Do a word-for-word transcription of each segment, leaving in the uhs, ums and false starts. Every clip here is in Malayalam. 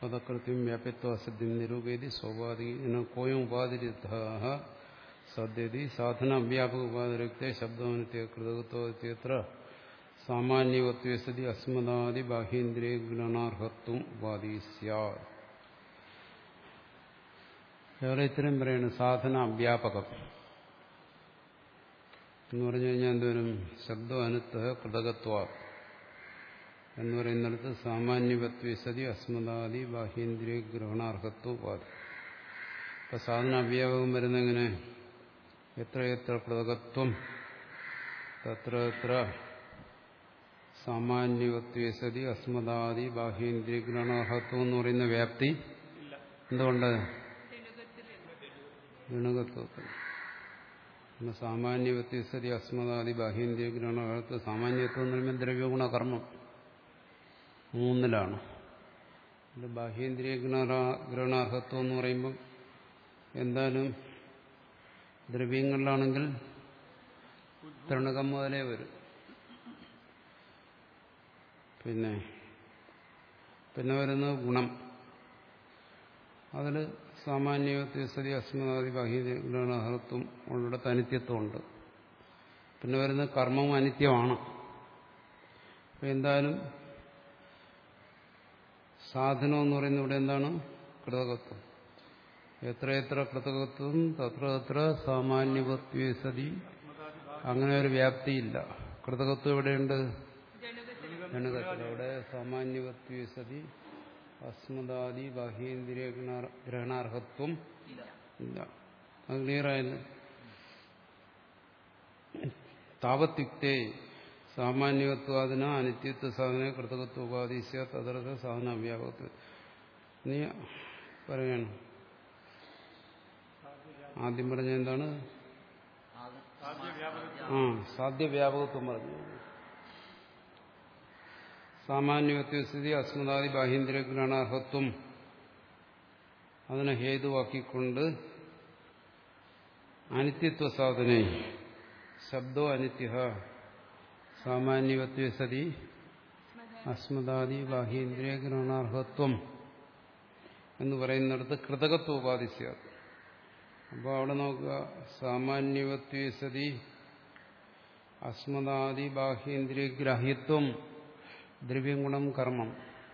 പദകൃത്യം വ്യാപ്യത്വ അസിദ്ധിം നിരൂപേതി സ്വാഭാവിക കോയം ഉപാധിരിദ്ധ സദ്യതി സാധന അവ്യാപക ഉപാധിരക്തെ ശബ്ദമനിത്യ കൃതകത്വത്ര സാമാന്യവത്വേ സതി അസ്മദാദി ബാഹ്യേന്ദ്രിയ ഗ്രഹണാർഹത്വം ഉപാധി സ്യാത്. കേവലം ഇത്രയും പറയുന്നത് സാധന അവ്യാപകം എന്ന് പറഞ്ഞു കഴിഞ്ഞാൽ എന്തോരും ശബ്ദം അനുത്ത കൃതകത്വ എന്ന് പറയുന്നിടത്ത് സാമാന്യവത്വേ സതി അസ്മദാദി ബാഹ്യേന്ദ്രിയ ഗ്രഹണാർഹത്വം ഉപാധി. ഇപ്പൊ സാധന അവ്യാപകം വരുന്നെങ്ങനെ? എത്രയെത്ര കൃതകത്വം തത്ര എത്ര സാമാന്യവത്വേ സതി അസ്മദാദി ബാഹ്യേന്ദ്രിയ ഗ്രഹണാർഹത്വം എന്ന് പറയുന്ന വ്യാപ്തി എന്തുകൊണ്ട്? ഗുണകത്വത്തിൽ. പിന്നെ സാമാന്യവത്വേ സതി അസ്മദാദി ബാഹ്യേന്ദ്രിയ ഗ്രഹണാർഹത്വം. സാമാന്യത്വം എന്ന് പറയുമ്പോൾ ദ്രവ്യഗുണ കർമ്മം മൂന്നിലാണ്. ബാഹ്യേന്ദ്രിയ ഗ്രഹണാർഹത്വം എന്ന് പറയുമ്പം എന്തായാലും ദ്രവ്യങ്ങളിലാണെങ്കിൽ തൃണകം മുതലേ വരും. പിന്നെ പിന്നെ വരുന്ന ഗുണം, അതിൽ സാമാന്യവത്വേ സതി അസ്മദാദി ബാഹ്യേന്ദ്രിയ ഗ്രഹണാർഹത്വം ഉള്ളിടത്ത് അനിത്യത്വമുണ്ട്. പിന്നെ വരുന്ന കർമ്മവും അനിത്യമാണ്. അപ്പം എന്തായാലും സാധനം എന്ന് പറയുന്നത് ഇവിടെ എന്താണ്? കൃതകത്വം. എത്രയെത്ര കൃതകത്വം തത്ര തത്ര സാമാന്യവത്വേ സതി. അങ്ങനെ ഒരു വ്യാപ്തിയില്ല. കൃതകത്വം എവിടെയുണ്ട്? ജനകത്തിൽ. അവിടെ സാമാന്യവത്വേ സതി അസ്മദാദി ബാഹ്യേന്ദ്രിയ ഗ്രഹണാർഹത്വം ഇല്ല. അത് ക്ലിയറായല്ലോ. താവത്യുക്തേ സാമാന്യവത്വാദിന അനിത്യത്വ സാധന കൃതകത്വ ഉപാധിസ്യ തദർത്ഥ സാധന അവ്യാപകത്വ. നീ പറയണം. ആദ്യം പറഞ്ഞ എന്താണ്? ആ സാധ്യവ്യാപകത്വം പറഞ്ഞു. സാമാന്യവത്വസ്ഥിതി അസ്മദാദി ബാഹ്യേന്ദ്രിയ ഗ്രഹണാർഹത്വം അതിനെ ഹേതുവാക്കിക്കൊണ്ട് അനിത്യത്വ സാധന ശബ്ദോ അനിത്യ സാമാന്യവത്വേ സതി അസ്മദാദി ബാഹ്യേന്ദ്രിയ ഗ്രഹണാർഹത്വം എന്ന് പറയുന്നിടത്ത് കൃതകത്വ ഉപാധിസ്യ. അപ്പോൾ അവിടെ നോക്കുക, സാമാന്യവത്വേ സതി അസ്മദാദി ബാഹ്യേന്ദ്രിയ ഗ്രാഹ്യത്വം ദ്രവ്യം ഗുണം കർമ്മം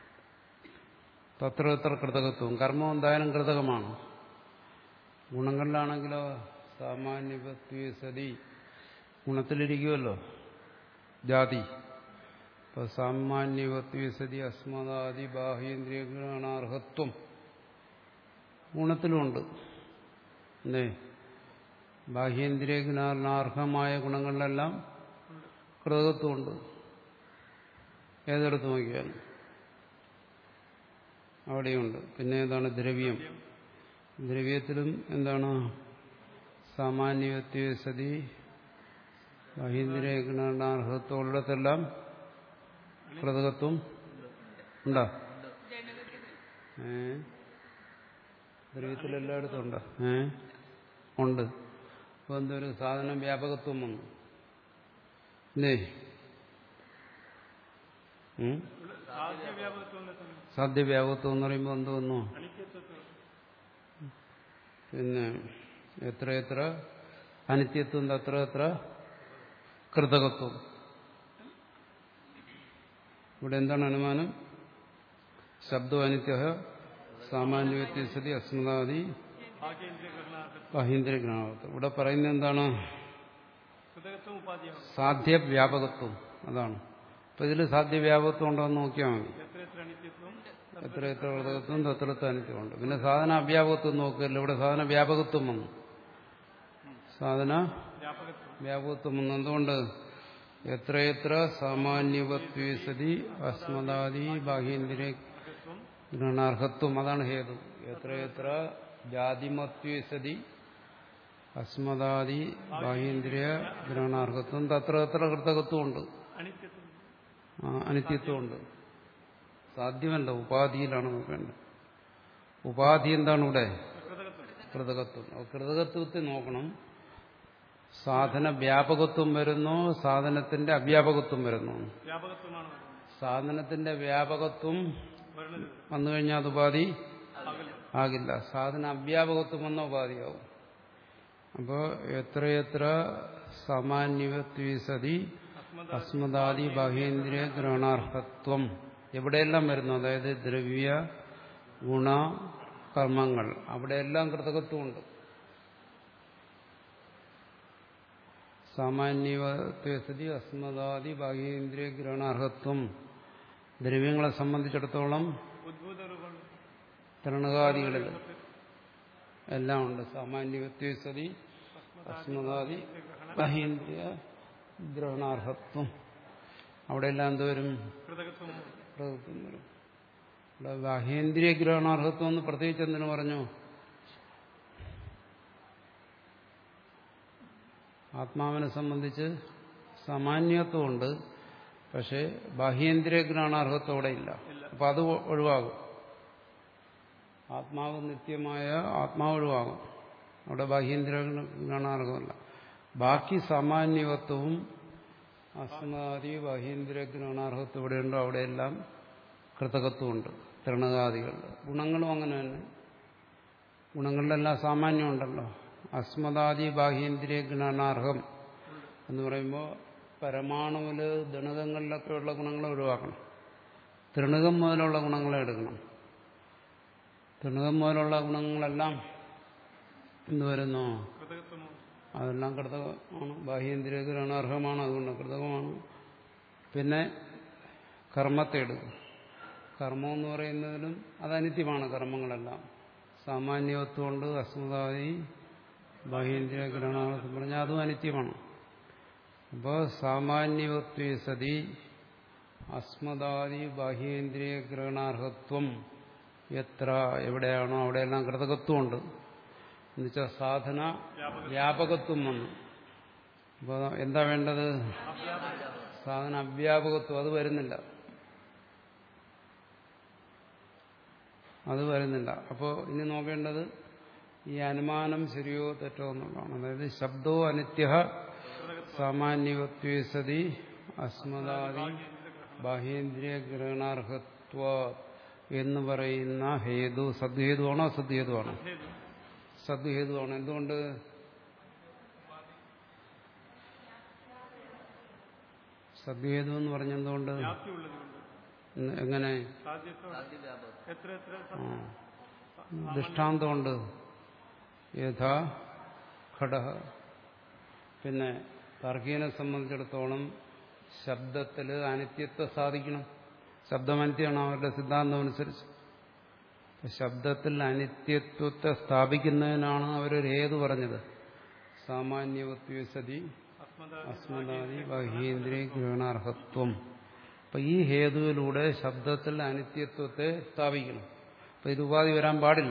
തത്ര എത്ര കൃതകത്വം. കർമ്മം എന്തായാലും കൃതകമാണ്. ഗുണങ്ങളിലാണെങ്കിലോ സാമാന്യവത്വേ സതി ഗുണത്തിലിരിക്കുമല്ലോ ജാതി. ഇപ്പൊ സാമാന്യവത്വേ സതി അസ്മദാദി ബാഹ്യേന്ദ്രിയ ഗ്രഹണാർഹത്വം ഗുണത്തിലുമുണ്ട്. എന്തേ? ബാഹ്യേന്ദ്രിയ ഗ്രഹണാർഹമായ ഗുണങ്ങളിലെല്ലാം കൃതകത്വമുണ്ട്. ഏതെടുത്ത് നോക്കിയാലും അവിടെയുണ്ട്. പിന്നെ ഏതാണ്? ദ്രവ്യം. ദ്രവ്യത്തിലും എന്താണ്? സാമാന്യവത്വേ സതി ബാഹ്യേന്ദ്രിയ ഗ്രഹണാർഹത്വം ഉള്ളിടത്തെല്ലാം കൃതകത്വം ഉണ്ടോ? ഏ ദ്രവ്യത്തിലെല്ലായിടത്തും ഉണ്ടോ? ഏ ഉണ്ട്. അപ്പൊ എന്തൊരു സാധനം വ്യാപകത്വം വന്നു. ഇല്ലേ? സാധ്യവ്യാപകത്വം എന്ന് പറയുമ്പോൾ എന്ത് വന്നു? പിന്നെ എത്രയെത്ര അനിത്യത്വം തത്ര എത്ര കൃതകത്വം. ഇവിടെ എന്താണ് അനുമാനം? ശബ്ദോ അനിത്യ സാമാന്യവത്വേ സതി അസ്മദാദി ബാഹ്യേന്ദ്രിയ ഗ്രഹണാർഹത്വം. ഇവിടെ പറയുന്നത് എന്താണ്? സാധ്യവ്യാപകത്വം. അതാണ്. അപ്പൊ ഇതിൽ സാധ്യവ്യാപകത്വം ഉണ്ടോ എന്ന് നോക്കിയാൽ മതി. എത്ര എത്ര കൃതകത്വം തത്രത്തെ അനിത്യമുണ്ട്. പിന്നെ സാധന അവ്യാപകത്വം നോക്കിയല്ലോ. ഇവിടെ സാധന വ്യാപകത്വം വന്നു. സാധന വ്യാപകത്വം വന്നു. എന്തുകൊണ്ട്? എത്രയെത്ര സാമാന്യവത്വേ സതി അസ്മദാദി ബാഹ്യേന്ദ്രിയ ഗ്രഹണാർഹത്വം. അതാണ് ഹേതു. എത്രയെത്ര ജാതിമത്വേ സതി അസ്മദാദി ബാഹ്യേന്ദ്രിയ ഗ്രഹണാർഹത്വം തത്ര എത്ര കൃതകത്വമുണ്ട്, അനിത്യത്വമുണ്ട്. സാധ്യമല്ല, ഉപാധിയിലാണ് നോക്കേണ്ടത്. ഉപാധി എന്താണ് ഇവിടെ? കൃതകത്വം. കൃതകത്വത്തെ നോക്കണം. സാധന വ്യാപകത്വം വരുന്നോ സാധനത്തിന്റെ അവ്യാപകത്വം വരുന്നോ? സാധനത്തിന്റെ വ്യാപകത്വം വന്നു കഴിഞ്ഞാൽ അത് ഉപാധി ആകില്ല. സാധന അവ്യാപകത്വം വന്ന ഉപാധിയാവും. അപ്പോ എത്രയെത്ര സാമാന്യവത്വ സതി അസ്മദാദി ബാഹ്യേന്ദ്രിയ ഗ്രഹണാർഹത്വം എവിടെയെല്ലാം വരുന്നു, അതായത് ദ്രവ്യ ഗുണ കർമ്മങ്ങൾ, അവിടെയെല്ലാം കൃതകത്വമുണ്ട്. സാമാന്യവത്വ സതി അസ്മദാദി ബാഹ്യേന്ദ്രിയ ഗ്രഹണാർഹത്വം ദ്രവ്യങ്ങളെ സംബന്ധിച്ചിടത്തോളം തൃണകാദികളിൽ എല്ലാം ഉണ്ട്. സാമാന്യവത്വ സതി അസ്മദാദി ബാഹ്യേന്ദ്രിയ ഗ്രഹണാർഹത്വം അവിടെയെല്ലാം എന്തുവരും? കൃതകത്വം വരും. ഇവിടെ ബാഹ്യേന്ദ്രിയ ഗ്രഹണാർഹത്വം എന്ന് പ്രത്യേകിച്ച് എന്തിനു പറഞ്ഞു? ആത്മാവിനെ സംബന്ധിച്ച് സാമാന്യത്വമുണ്ട്, പക്ഷെ ബാഹ്യേന്ദ്രിയ ഗ്രഹണാർഹത്തോടെ ഇല്ല. അപ്പൊ അത് ഒഴിവാകും. ആത്മാവ് നിത്യമായ ആത്മാവ് ഒഴിവാകും. അവിടെ ബാഹ്യേന്ദ്രിയ ഗ്രഹണാർഹമല്ല. ബാക്കി സാമാന്യവത്വവും അസ്മദാദി ബാഹ്യേന്ദ്രിയ ഗ്രഹണാർഹത്വം എവിടെയുണ്ടോ അവിടെയെല്ലാം കൃതകത്വമുണ്ട്. തൃണകാദികളുടെ ഗുണങ്ങളും അങ്ങനെ തന്നെ. ഗുണങ്ങളിലെല്ലാം സാമാന്യമുണ്ടല്ലോ. അസ്മദാദി ബാഹ്യേന്ദ്രിയ ഗ്രഹണാർഹം എന്ന് പറയുമ്പോൾ പരമാണുവില് ദണകങ്ങളിലൊക്കെയുള്ള ഗുണങ്ങളെ ഒഴിവാക്കണം. തൃണകം മുതലുള്ള ഗുണങ്ങളെ എടുക്കണം. തൃണകം മുതലുള്ള ഗുണങ്ങളെല്ലാം എന്ത് വരുന്നു? അതെല്ലാം കൃതകമാണ്. ബാഹ്യേന്ദ്രിയ ഗ്രഹണാർഹമാണ്, അതുകൊണ്ട് കൃതകമാണ്. പിന്നെ കർമ്മത്തെ എടുക്കും. കർമ്മം എന്ന് പറയുന്നതിലും അത് അനിത്യമാണ്. കർമ്മങ്ങളെല്ലാം സാമാന്യത്വമുണ്ട്. അസ്മദാദി ബാഹ്യേന്ദ്രിയ ഗ്രഹണാർഹം പറഞ്ഞാൽ അതും അനിത്യമാണ്. അപ്പോൾ സാമാന്യവത്വ സതി അസ്മദാദി ബാഹ്യേന്ദ്രിയ ഗ്രഹണാർഹത്വം എത്ര എവിടെയാണോ അവിടെയെല്ലാം കൃതകത്വമുണ്ട്. എന്നുവെച്ചാൽ സാധന വ്യാപകത്വം വന്നു. അപ്പോൾ എന്താ വേണ്ടത്? സാധന അവ്യാപകത്വം. അത് വരുന്നില്ല. അത് വരുന്നില്ല. അപ്പോൾ ഇനി നോക്കേണ്ടത് ഈ അനുമാനം ശരിയോ തെറ്റോ എന്നുള്ളതാണ്. അതായത് ശബ്ദോ അനിത്യ സാമാന്യവത്വ സതി അസ്മദാദി ബാഹ്യേന്ദ്രിയ ഗ്രഹണാർഹത്വ എന്ന് പറയുന്ന ഹേതു സദ്ഹേതുവാണോ അസദ്ഹേതുവാണോ? സദ്ഹേതുവാണ്. എന്തുകൊണ്ട്? സദ്ഹേതു എന്ന് പറഞ്ഞെന്തുകൊണ്ട്? എങ്ങനെ? ദൃഷ്ടാന്തമുണ്ട്. യഥാ ഘടഃ. പിന്നെ താർക്കികനെ സംബന്ധിച്ചിടത്തോളം ശബ്ദത്തിൽ അനിത്യത്വം സാധിക്കണം. ശബ്ദമനിത്യമാണ് അവരുടെ സിദ്ധാന്തം അനുസരിച്ച്. ശബ്ദത്തിൽ അനിത്യത്വത്തെ സ്ഥാപിക്കുന്നതിനാണ് അവരൊരു ഹേതു പറഞ്ഞത്. സാമാന്യവത്വ സതി അസ്മദാദി ബാഹ്യേന്ദ്രിയ ഗ്രഹണാർഹത്വം. അപ്പൊ ഈ ഹേതുവിലൂടെ ശബ്ദത്തിൽ അനിത്യത്വത്തെ സ്ഥാപിക്കണം. അപ്പൊ ഇത് ഉപാധി വരാൻ പാടില്ല.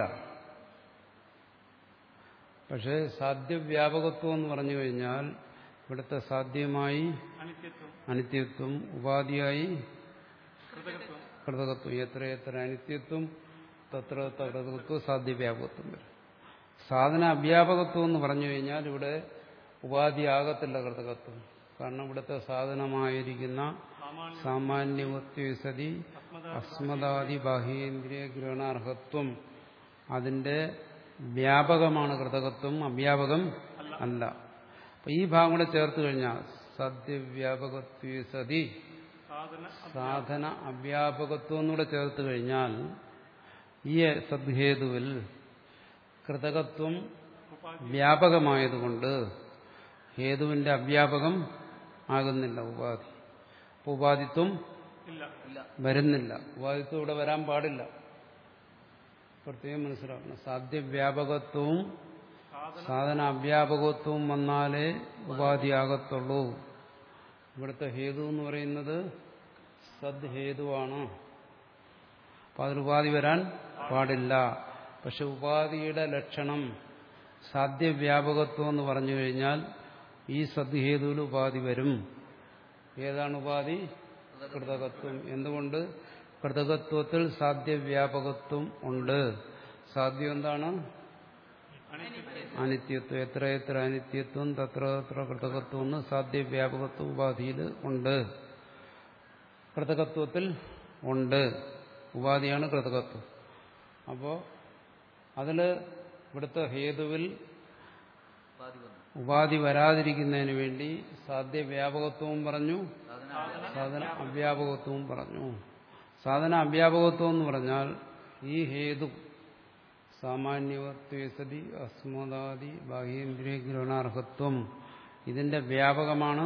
പക്ഷേ സാധ്യവ്യാപകത്വം എന്ന് പറഞ്ഞു കഴിഞ്ഞാൽ ഇവിടുത്തെ സാധ്യമായി അനിത്യത്വം, ഉപാധിയായി കൃതകത്വം. എത്ര എത്ര അനിത്യത്വം തത്ര കൃതകത്വം സാധ്യവ്യാപകത്വം വരും. സാധന അവ്യാപകത്വം എന്ന് പറഞ്ഞു കഴിഞ്ഞാൽ ഇവിടെ ഉപാധിയാകത്തില്ല കൃതകത്വം. കാരണം ഇവിടുത്തെ സാധനമായിരിക്കുന്ന സാമാന്യവത്വ സതി അസ്മദാദി ബാഹ്യേന്ദ്രിയ ഗ്രഹണാർഹത്വം അതിന്റെ വ്യാപകമാണ് കൃതകത്വം, അവ്യാപകം അല്ല. അപ്പൊ ഈ ഭാഗം കൂടെ ചേർത്ത് കഴിഞ്ഞാൽ സദ്യവ്യാപകത്വ സതി സാധന അവ്യാപകത്വം എന്നൂടെ ചേർത്ത് കഴിഞ്ഞാൽ ഈ സദ്ഹേതുവിൽ കൃതകത്വം വ്യാപകമായതുകൊണ്ട് ഹേതുവിന്റെ അവ്യാപകം ആകുന്നില്ല ഉപാധി. അപ്പൊ ഉപാധിത്വം വരുന്നില്ല. ഉപാധിത്വം ഇവിടെ വരാൻ പാടില്ല. പ്രത്യേകം മനസ്സിലാക്കണം. സാധ്യവ്യാപകത്വവും സാധന അവ്യാപകത്വവും വന്നാലേ ഉപാധിയാകത്തുള്ളൂ. ഇവിടുത്തെ ഹേതു എന്ന് പറയുന്നത് സദ്ഹേതുവാണ്. അപ്പൊ അതിൽ ഉപാധി വരാൻ പാടില്ല. പക്ഷെ ഉപാധിയുടെ ലക്ഷണം സാധ്യവ്യാപകത്വം എന്ന് പറഞ്ഞു കഴിഞ്ഞാൽ ഈ സദ്ഹേതുവിൽ ഉപാധി വരും. ഏതാണ് ഉപാധി? കൃതകത്വം. എന്തുകൊണ്ട്? കൃതകത്വത്തിൽ സാധ്യവ്യാപകത്വം ഉണ്ട്. സാധ്യം എന്താണ്? അനിത്യത്വം. എത്ര എത്ര അനിത്യത്വം തത്ര തത്ര കൃതകത്വം എന്ന് സാധ്യവ്യാപകത്വം ഉപാധിയിൽ ഉണ്ട്, കൃതകത്വത്തിൽ ഉണ്ട്. ഉപാധിയാണ് കൃതകത്വം. അപ്പോൾ അതിൽ ഇവിടുത്തെ ഹേതുവിൽ ഉപാധി വരാതിരിക്കുന്നതിന് വേണ്ടി സാധ്യ വ്യാപകത്വവും പറഞ്ഞു, സാധന അവ്യാപകത്വവും പറഞ്ഞു. സാധന അവ്യാപകത്വം എന്ന് പറഞ്ഞാൽ ഈ ഹേതു സാമാന്യവത്വേസതി അസ്മദാദി ബാഹ്യേന്ദ്രിയ ഗ്രഹണാർഹത്വം ഇതിന്റെ വ്യാപകമാണ്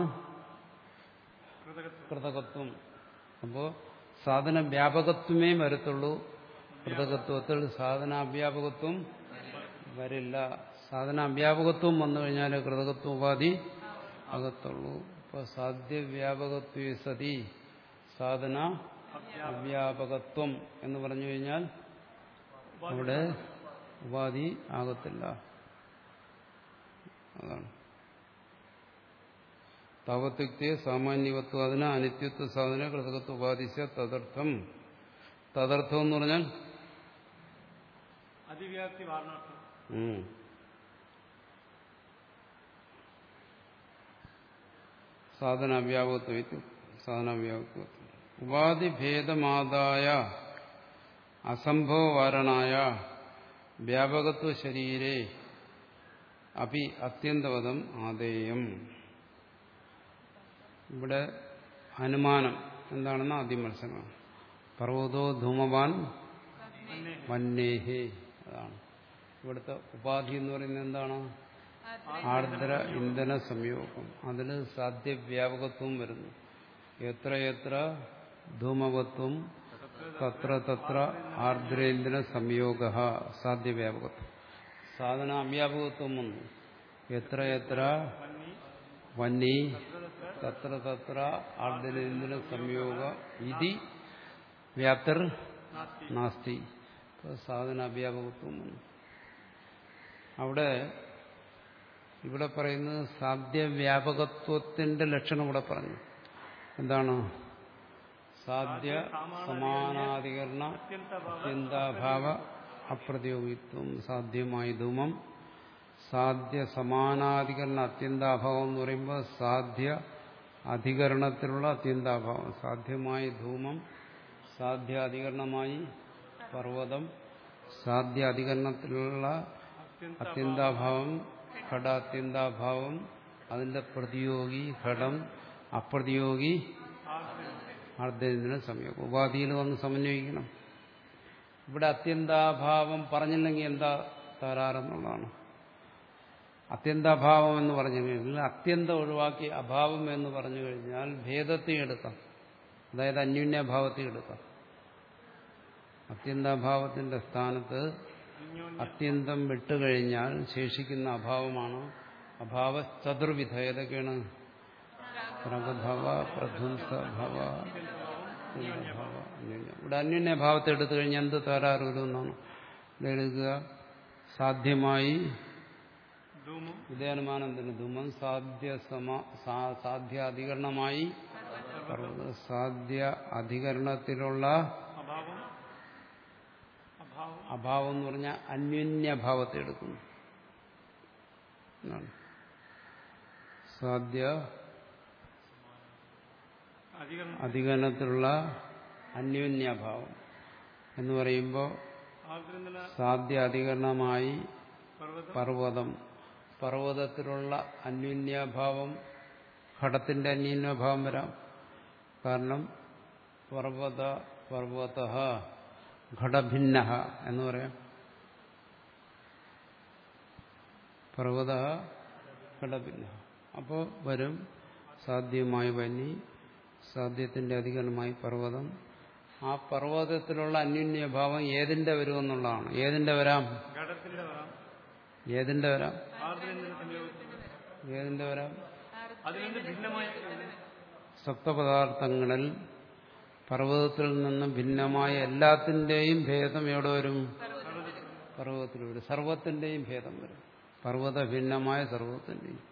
കൃതകത്വം. അപ്പോൾ സാധന വ്യാപകത്വമേ വരത്തുള്ളൂ. കൃതകത്വത്തിൽ സാധന അവ്യാപകത്വം വരില്ല. സാധന അവ്യാപകത്വം വന്നു കഴിഞ്ഞാൽ കൃതകത്വ ഉപാധി അകത്തുള്ളൂ. അപ്പോൾ സാധ്യവ്യാപകത്വേ സതി സാധന അവ്യാപകത്വം എന്ന് പറഞ്ഞു കഴിഞ്ഞാൽ അവിടെ ഉപാധി ആകത്തില്ല. അതാണ് താവത്യുക്തിയെ സാമാന്യവത്വം അതിന് അനിത്യത്വ സാധന കൃതകത്വ ഉപാധിച്ച തദർത്ഥം. തദർത്ഥം എന്ന് പറഞ്ഞാൽ അതിവ്യാപ്തി വാരണാർത്ഥം. സാധന അവ്യാപകത്വം സാധന അവ്യാപകത്വം ഉപാധിഭേദമാതായ അസംഭവവാരണായ വ്യാപകത്വ ശരീരേ അപി അത്യന്തവദം ആദേയം. ഇവിടെ അനുമാനം എന്താണെന്ന് ആദ്യം മനസ്സിലാക്കണം. പർവ്വതോ ധൂമവാൻ വന്നേഹേ, അതാണ് ഇവിടുത്തെ ഉപാധി എന്ന് പറയുന്നത്. എന്താണ്? ആർദ്ര ഇന്ധന സംയോഗം. അതിൽ സാധ്യവ്യാപകത്വം വരുന്നു. എത്ര എത്ര ധൂമവത്വം തത്ര തത്ര ആർദ്രേന്ദ്ര സംയോഗ സാധ്യവ്യാപകത്വം. സാധന അവ്യാപകത്വം വന്നു. എത്ര എത്ര വന്നി തത്ര തത്ര ആർദ്രേന്ദ്ര സംയോഗ ഇതി വ്യാപ്തർ നാസ്തി. സാധന അവ്യാപകത്വം വന്നു. അവിടെ ഇവിടെ പറയുന്നത് സാധ്യവ്യാപകത്വത്തിന്റെ ലക്ഷണം ഇവിടെ പറഞ്ഞു. എന്താണ്? സാധ്യ സമാനാധികരണ അത്യന്താഭാവ അപ്രതിയോഗിത്വം. സാധ്യമായി ധൂമം. സാധ്യ സമാനാധികരണ അത്യന്താഭാവം എന്ന് പറയുമ്പോൾ സാധ്യ അധികരണത്തിലുള്ള അത്യന്താഭാവം. സാധ്യമായി ധൂമം, സാധ്യ അധികരണമായി പർവ്വതം, സാധ്യ അധികരണത്തിലുള്ള അത്യന്താഭാവം ഘടാത്യന്താഭാവം, അതിന്റെ പ്രതിയോഗി ഘടം, അപ്രതിയോഗി ആർദ്രേന്ദ്ര സംയോഗം. ഉപാധിയിൽ വന്ന് സമന്വയിക്കണം. ഇവിടെ അത്യന്താഭാവം പറഞ്ഞില്ലെങ്കിൽ എന്താ തകരാറെന്നുള്ളതാണ്. അത്യന്താഭാവം എന്ന് പറഞ്ഞു കഴിഞ്ഞാൽ അത്യന്തം ഒഴിവാക്കി അഭാവം എന്ന് പറഞ്ഞു കഴിഞ്ഞാൽ ഭേദത്തെ എടുക്കാം, അതായത് അന്യോന്യഭാവത്തെ എടുക്കാം. അത്യന്താഭാവത്തിന്റെ സ്ഥാനത്ത് അത്യന്തം വിട്ടുകഴിഞ്ഞാൽ ശേഷിക്കുന്ന അഭാവമാണ് അഭാവ ചതുർവിധ. ഏതൊക്കെയാണ്? പ്രഭവ, പ്രധ്വംസഭവ, ഭാവ, അന്യോന്യ. ഇവിടെ അന്യോന്യഭാവത്തെ എടുത്തു കഴിഞ്ഞാൽ എന്ത് തകരാറ് വരുമെന്നാണ് എടുക്കുക. സാധ്യമായി ഇതേ അനുമാനം തന്നെ ധൂമം. സാധ്യ സമ സാധ്യ അധികരണമായി സാധ്യ അധികരണത്തിലുള്ള അഭാവം എന്ന് പറഞ്ഞാൽ അന്യോന്യഭാവത്തെ എടുക്കുന്നു. സാധ്യ അധികരണത്തിലുള്ള അന്യോന്യഭാവം എന്ന് പറയുമ്പോൾ സാധ്യ അധികരണമായി പർവ്വതം, പർവ്വതത്തിലുള്ള അന്യോന്യഭാവം ഘടത്തിന്റെ അന്യോന്യഭാവം വരാം. കാരണം പർവ്വത പർവ്വത ഘടഭിന്ന എന്ന് പറയാം. പർവ്വത ഘടഭിന്ന. അപ്പോൾ വരും സാധ്യമായി വന്നി, സാധ്യത്തിന്റെ അധികരണമായി പർവ്വതം. ആ പർവ്വതത്തിലുള്ള അന്യോന്യഭാവം ഏതിന്റെ വരുമെന്നുള്ളതാണ്. ഏതിന്റെ വരാം? ഏതിന്റെ വരാം? ഏതിന്റെ വരാം? സപ്തപദാർത്ഥങ്ങളിൽ പർവ്വതത്തിൽ നിന്ന് ഭിന്നമായ എല്ലാത്തിന്റെയും ഭേദം എവിടെ വരും? പർവ്വതത്തിൽ വരും. സർവത്തിന്റെയും ഭേദം വരും. പർവ്വത ഭിന്നമായ സർവത്തിന്റെയും.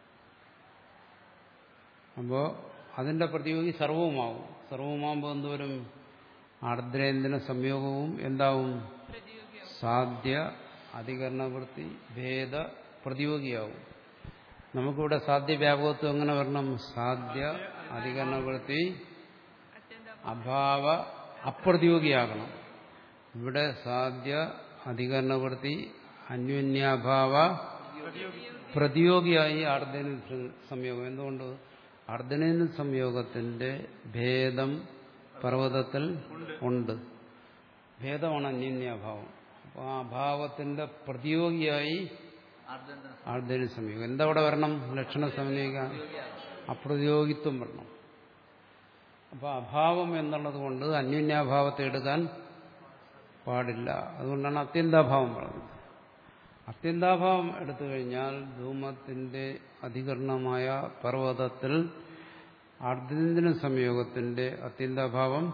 അപ്പോ അതിന്റെ പ്രതിയോഗി സർവവുമാവും. സർവവുമാകുമ്പോൾ എന്തോരും? ആർദ്രേന്ദ്ര സംയോഗവും എന്താവും? സാധ്യ അധികരണവൃത്തി ഭേദ പ്രതിയോഗിയാവും. നമുക്കിവിടെ സാധ്യ വ്യാപകത്വം എങ്ങനെ വരണം? സാധ്യ അധികരണവൃത്തി അഭാവ അപ്രതിയോഗിയാകണം. ഇവിടെ സാധ്യ അധികരണവൃത്തി അന്യോന്യാഭാവ പ്രതിയോഗിയായി ആർദ്രേന സംയോഗം. എന്തുകൊണ്ട്? ആർദ്രേന സംയോഗത്തിന്റെ ഭേദം പർവ്വതത്തിൽ ഉണ്ട്. ഭേദമാണ് അന്യോന്യാഭാവം. അപ്പോൾ ആ അഭാവത്തിന്റെ പ്രതിയോഗിയായി ആർദ്രേന സംയോഗം. എന്താ അവിടെ വരണം? ലക്ഷണ സമന്വയിക്കാൻ അപ്രതിയോഗിത്വം വരണം. അപ്പൊ അഭാവം എന്നുള്ളത് കൊണ്ട് അന്യോന്യാഭാവത്തെ എടുക്കാൻ പാടില്ല. അതുകൊണ്ടാണ് അത്യന്താഭാവം പറഞ്ഞത്. അത്യന്താഭാവം എടുത്തു കഴിഞ്ഞാൽ ധൂമത്തിന്റെ അധികരണമായ പർവ്വതത്തിൽ ആർദ്രേന്ദ്ര സംയോഗത്തിന്റെ അത്യന്താഭാവം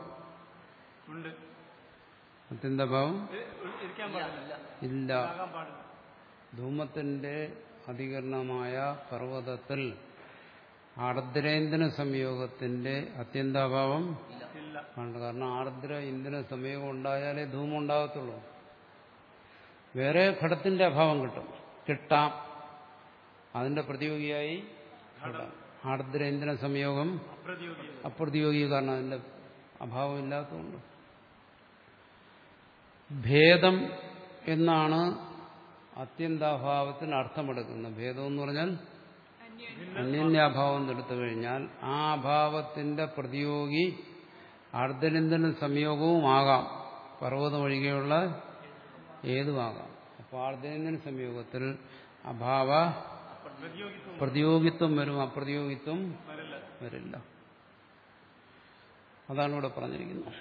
അത്യന്താഭാവം ഇല്ല. ധൂമത്തിന്റെ അധികരണമായ പർവ്വതത്തിൽ ആർദ്രേന്ദ്ര സംയോഗത്തിന്റെ അത്യന്താഭാവം ആണ്. കാരണം ആർദ്ര ഇന്ധന സംയോഗം ഉണ്ടായാലേ ധൂമം ഉണ്ടാകത്തുള്ളൂ. വേറെ ഘടത്തിന്റെ അഭാവം കിട്ടും കിട്ടാം അതിന്റെ പ്രതിയോഗിയായി ആർദ്ര ഇന്ധന സംയോഗം അപ്രതിയോഗി. കാരണം അതിന്റെ അഭാവം ഇല്ലാത്തതുകൊണ്ട് ഭേദം എന്നാണ് അത്യന്താഭാവത്തിന് അർത്ഥമെടുക്കുന്നത്. ഭേദം എന്ന് പറഞ്ഞാൽ അന്യോന്യാഭാവം എടുത്തു കഴിഞ്ഞാൽ ആ അഭാവത്തിന്റെ പ്രതിയോഗി ആർദ്രേന്ദ്ര സംയോഗവും ആകാം, പർവ്വതം ഒഴികെയുള്ള ഏതുമാകാം. അപ്പോൾ ആർദ്രേന്ദ്ര സംയോഗത്തിൽ അഭാവ പ്രതിയോഗിത്വം വരും, അപ്രതിയോഗിത്വം വരില്ല. അതാണ് ഇവിടെ പറഞ്ഞിരിക്കുന്നത്.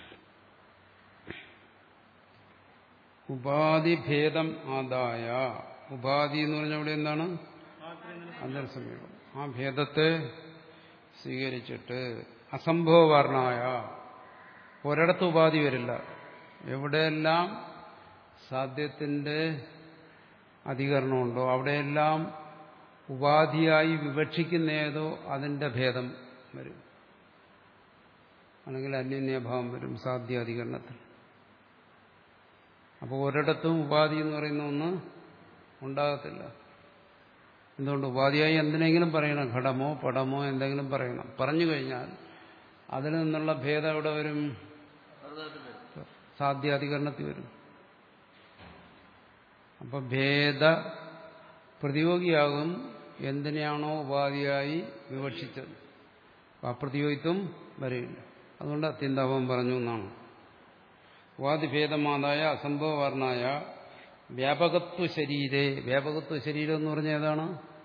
ഉപാധിഭേദം ആദായ. ഉപാധി എന്ന് പറഞ്ഞാൽ ഇവിടെ എന്താണ്? അന്തർസംയോഗം. ആ ഭേദത്തെ സ്വീകരിച്ചിട്ട് അസംഭവവാർണായ, ഒരിടത്ത് ഉപാധി വരില്ല. എവിടെയെല്ലാം സാധ്യത്തിന്റെ അധികരണമുണ്ടോ അവിടെയെല്ലാം ഉപാധിയായി വിവക്ഷിക്കുന്ന ഏതോ അതിന്റെ ഭേദം വരും, അല്ലെങ്കിൽ അന്യോന്യഭാവം വരും സാധ്യ അധികരണത്തിൽ. അപ്പോൾ ഒരിടത്തും ഉപാധി എന്ന് പറയുന്ന ഒന്ന് ഉണ്ടാകത്തില്ല. എന്തുകൊണ്ട്? ഉപാധിയായി എന്തിനെങ്കിലും പറയണം, ഘടമോ പടമോ എന്തെങ്കിലും പറയണം. പറഞ്ഞു കഴിഞ്ഞാൽ അതിൽ നിന്നുള്ള ഭേദം എവിടെ വരും? സാധ്യാധികരണത്തിൽ വരും. അപ്പൊ ഭേദ പ്രതിയോഗിയാകും എന്തിനെയാണോ ഉപാധിയായി വിവക്ഷിച്ചത്. അപ്രതിയോഗിത്വം വരില്ല. അതുകൊണ്ട് അത്യന്താഭാവം പറഞ്ഞു എന്നാണ്. ഉപാധിഭേദമാതായ അസംഭവവർണായ വ്യാപകത്വ ശരീരേ. വ്യാപകത്വ ശരീരം എന്ന് പറഞ്ഞാൽ ഏതാണ്?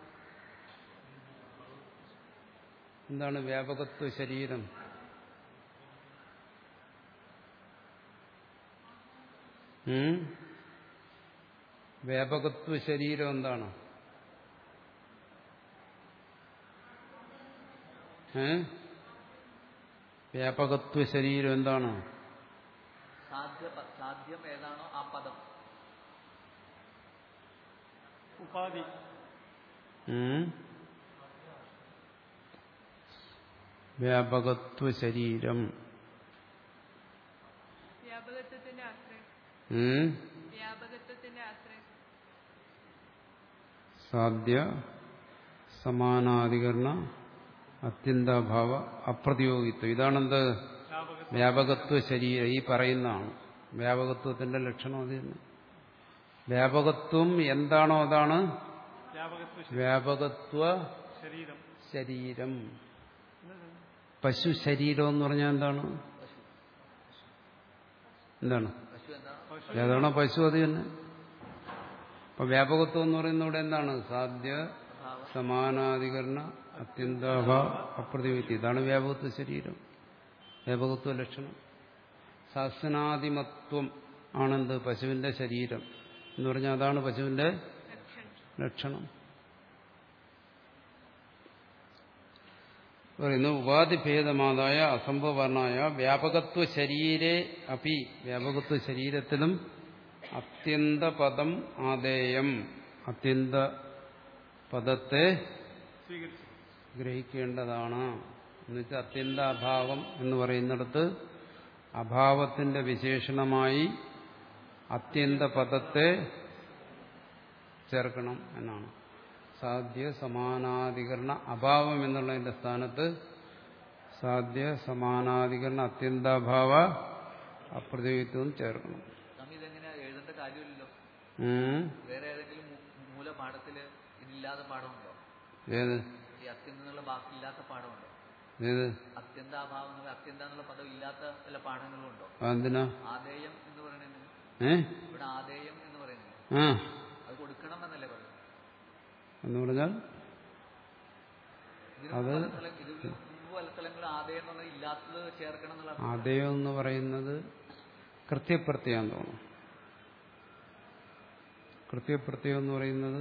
എന്താണ് വ്യാപകത്വ ശരീരം? വ്യാപകത്വ ശരീരം എന്താണ്? ഏ വ്യാപകത്വ ശരീരം എന്താണ്? സാധ്യം ഏതാണോ ആ പദം. ഉപാധി. വ്യാപകത്വ ശരീരം വ്യാപകത്വത്തിന്റെ ആശ്രയം. വ്യാപകത്വത്തിന്റെ ആശ്രയം സാധ്യ സമാനാധികരണ അത്യന്താഭാവ അപ്രതിയോഗിത്വം. ഇതാണെന്ത്? വ്യാപകത്വ ശരീരം. ഈ പറയുന്നതാണ് വ്യാപകത്വത്തിന്റെ ലക്ഷണം. അത് തന്നെ. വ്യാപകത്വം എന്താണോ അതാണ് വ്യാപകത്വ ശരീരം. പശു ശരീരം എന്ന് പറഞ്ഞാൽ എന്താണ്? എന്താണ്? ഏതാണോ പശു അത് തന്നെ. അപ്പൊ വ്യാപകത്വം എന്ന് പറയുന്ന ഇവിടെ എന്താണ്? സാധ്യ സമാനാധികരണ അത്യന്താഭാവ അപ്രതിയോഗിത്വം. ഇതാണ് വ്യാപകത്വ ശരീരം, വ്യാപകത്വ ലക്ഷണം. ശാസനാദിമത്വം ആണെന്ത്? പശുവിന്റെ ശരീരം എന്ന് പറഞ്ഞാൽ അതാണ് പശുവിന്റെ ലക്ഷണം. പറയുന്നു ഉപാധിഭേദമാതായ അസംഭവവർണായ വ്യാപകത്വ ശരീരേ അപി. വ്യാപകത്വ ശരീരത്തിലും അത്യന്തപദം ആദേയം, അത്യന്ത പദത്തെ ഗ്രഹിക്കേണ്ടതാണ്. എന്നുവെച്ചാൽ അത്യന്താഭാവം എന്ന് പറയുന്നിടത്ത് അഭാവത്തിന്റെ വിശേഷണമായി അത്യന്ത പദത്തെ ചേർക്കണം എന്നാണ്. സാധ്യ സമാനാധികരണ അഭാവം എന്നുള്ളതിന്റെ സ്ഥാനത്ത് സാധ്യ സമാനാധികരണ അത്യന്താഭാവ അപ്രതിയോഗിത്വം ചേർക്കണം. സ്വാമി ഇതെങ്ങനെ എഴുതേണ്ട കാര്യമില്ലല്ലോ. ഉം. വേറെ ഏതെങ്കിലും മൂലപാഠത്തില് ഇതില്ലാത്ത പാഠമുണ്ടോ? ഏത്? ഈ അത്യന്തം എന്നുള്ള വാക്കില്ലാത്ത പാഠമുണ്ടോ? ഏത്? അത്യന്താഭാവം എന്നുള്ള അത്യന്ത എന്നുള്ള പദം ഇല്ലാത്ത വല്ല പാഠങ്ങളും ഉണ്ടോ? അതെന്തിനാ? ആദേയം എന്ന് പറയുന്നത് ഏ ഇവിടെ ആദേയം എന്ന് പറയുന്നത് ആ അത് കൊടുക്കണം എന്നല്ലേ പറയുന്നത്? എന്ന് പറഞ്ഞാൽ അത് ഇതിന് പല സ്ഥലങ്ങളിൽ ആദേയം എന്ന് പറഞ്ഞാൽ ഇല്ലാത്തത് ചേർക്കണം എന്നുള്ള ആദേയം എന്ന് പറയുന്നത് കൃത്യപ്രത്യയം തോന്നും. കൃത്യപ്രത്യയം എന്ന് പറയുന്നത്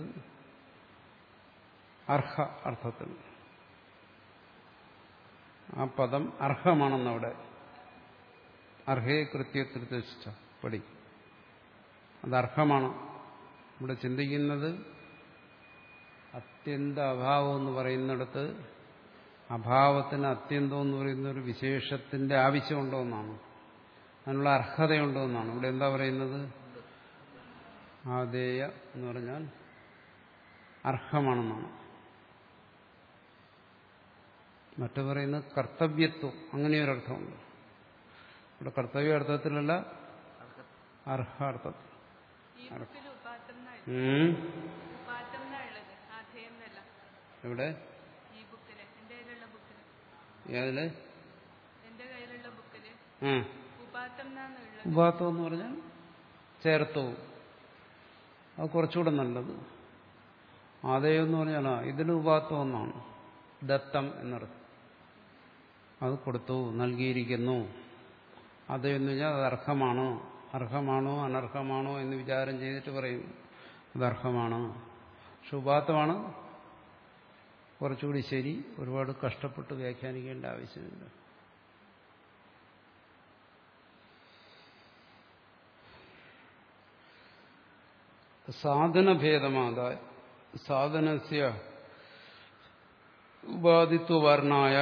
അർഹ അർത്ഥത്തിൽ ആ പദം അർഹമാണെന്നവിടെ അർഹേ കൃത്യത്തിച്ച പടി അത് അർഹമാണ്. ഇവിടെ ചിന്തിക്കുന്നത് അത്യന്ത അഭാവം എന്ന് പറയുന്നിടത്ത് അഭാവത്തിന് അത്യന്തം എന്ന് പറയുന്ന ഒരു വിശേഷത്തിന്റെ ആവശ്യമുണ്ടോ എന്നാണ്, അതിനുള്ള അർഹതയുണ്ടോ എന്നാണ്. ഇവിടെ എന്താ പറയുന്നത്? ആദേയ എന്ന് പറഞ്ഞാൽ അർഹമാണെന്നാണ്. മറ്റു പറയുന്നത് കർത്തവ്യത്വം, അങ്ങനെയൊരർത്ഥമുണ്ട്. ഇവിടെ കർത്തവ്യ അർത്ഥത്തിലല്ല, അർഹ അർത്ഥത്തിൽ. ഈ ബുക്കിൽ ഉപാത്തം എന്നാ ഉം. ഉപാത്തം എന്നാ ഉള്ളത്, ആധേയം എന്നല്ല. എവിടെ? ഈ ബുക്കില്, എന്റെ കയ്യിലുള്ള ബുക്കില്, ഏതില്? എന്റെ കയ്യിലുള്ള ബുക്കില് ആ ഉപാത്തം എന്നാണ് ഉള്ളത്. ഉപാത്തം എന്ന് പറഞ്ഞാൽ ചേർത്തവും. അത് കുറച്ചുകൂടെ നല്ലത്. ആദയം എന്ന് പറഞ്ഞാൽ ആ ഇതിന് ഉപാത്തം എന്നാണ്, ദത്തം എന്നർത്ഥം. അത് കൊടുത്തു, നൽകിയിരിക്കുന്നു. അത് എന്ന് പറഞ്ഞാൽ അത് അർഹമാണോ, അർഹമാണോ അനർഹമാണോ എന്ന് വിചാരം ചെയ്തിട്ട് പറയും അത് അർഹമാണ്. പക്ഷെ ഉപാത്തമാണ് കുറച്ചുകൂടി ശരി. ഒരുപാട് കഷ്ടപ്പെട്ട് വ്യാഖ്യാനിക്കേണ്ട ആവശ്യമില്ല. സാധനഭേദമാതായ സാധനസ്യ ഉപാധിത്വവർണായ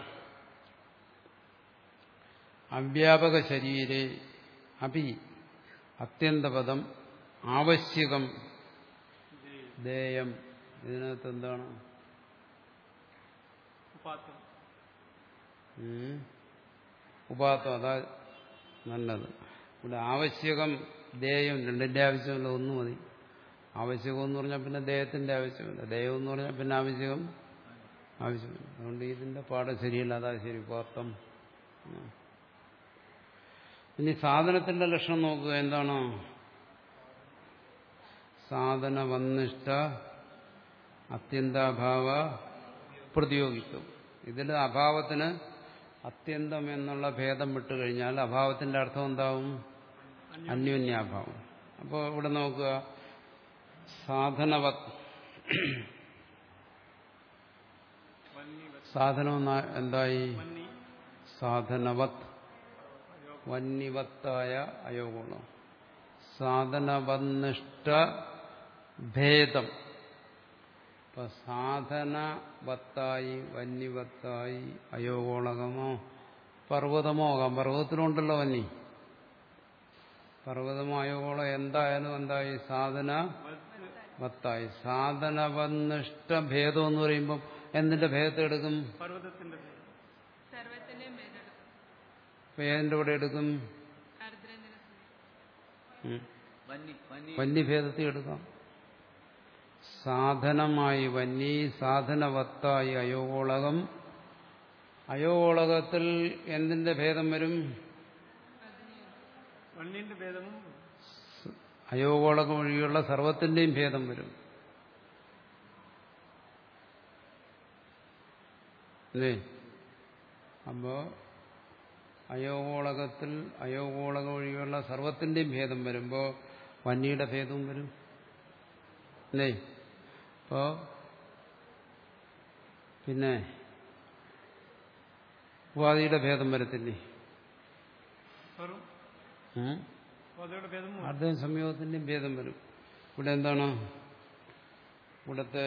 അവ്യാപക ശരീരേ അപി അത്യന്തപദം ആവശ്യകം ദേയം. ഇതിനകത്ത് എന്താണ്? ഉപാത്തം. അതാ നല്ലത്. ഇവിടെ ആവശ്യകം ദേയം രണ്ടിന്റെ ആവശ്യമില്ല, ഒന്ന് മതി. ആവശ്യകം എന്ന് പറഞ്ഞാൽ പിന്നെ ദേഹത്തിന്റെ ആവശ്യമില്ല, ദേയം എന്ന് പറഞ്ഞാൽ പിന്നെ ആവശ്യകം ആവശ്യമില്ല. അതുകൊണ്ട് ഇതിന്റെ പാഠം ശരിയല്ല, അതാ ശരി, ഉപാത്തം. ഇനി സാധനത്തിന്റെ ലക്ഷണം നോക്കുക. എന്താണ്? സാധന വന്നിഷ്ട അത്യന്താഭാവ പ്രതിയോഗിത്വം. ഇതിൽ അഭാവത്തിന് അത്യന്തം എന്നുള്ള ഭേദം വിട്ടുകഴിഞ്ഞാൽ അഭാവത്തിന്റെ അർത്ഥം എന്താവും? അന്യോന്യാഭാവം. അപ്പോൾ ഇവിടെ നോക്കുക, സാധനവത് സാധനം എന്തായി? സാധനവത് വന്യവത്തായ അയോഗുണം. സാധനവന്നിഷ്ട ഭേദം. ഇപ്പൊ സാധനവത്തായി വന്യവത്തായി അയോഗോളകമോ പർവ്വതമോ ആകാം. പർവ്വതത്തിലുണ്ടല്ലോ വന്നി. പർവ്വതമോ അയോഗോളം എന്തായാലും എന്തായി? സാധന വത്തായി. സാധനവന്നിഷ്ട ഭേദം എന്ന് പറയുമ്പം എന്തിന്റെ ഭേദത്തെ എടുക്കും? സർവത്തിന്റെയും ഭേദം എടുക്കും. ഏതിന്റെ കൂടെ എടുക്കും? വന്യഭേദത്തെ എടുക്കാം. സാധനമായി വന്നി, സാധനവത്തായി അയോഗോളകം. അയോഗോളകത്തിൽ എന്തിന്റെ ഭേദം വരും? വന്യന്റെ ഭേദവും അയോഗോളകം ഒഴികെയുള്ള സർവത്തിന്റെയും ഭേദം വരും. അല്ലേ? അപ്പോ അയോഗോളകത്തിൽ അയോഗോളകം ഒഴികെയുള്ള സർവത്തിന്റെയും ഭേദം വരുമ്പോ വന്യയുടെ ഭേദവും വരും. അല്ലേ? അപ്പോ പിന്നെ ഉപാധിയുടെ ഭേദം വരത്തില്ലേ? അർദ്ധം സംയോഗത്തിന്റെയും ഭേദം വരും. ഇവിടെ എന്താണ്? ഇവിടുത്തെ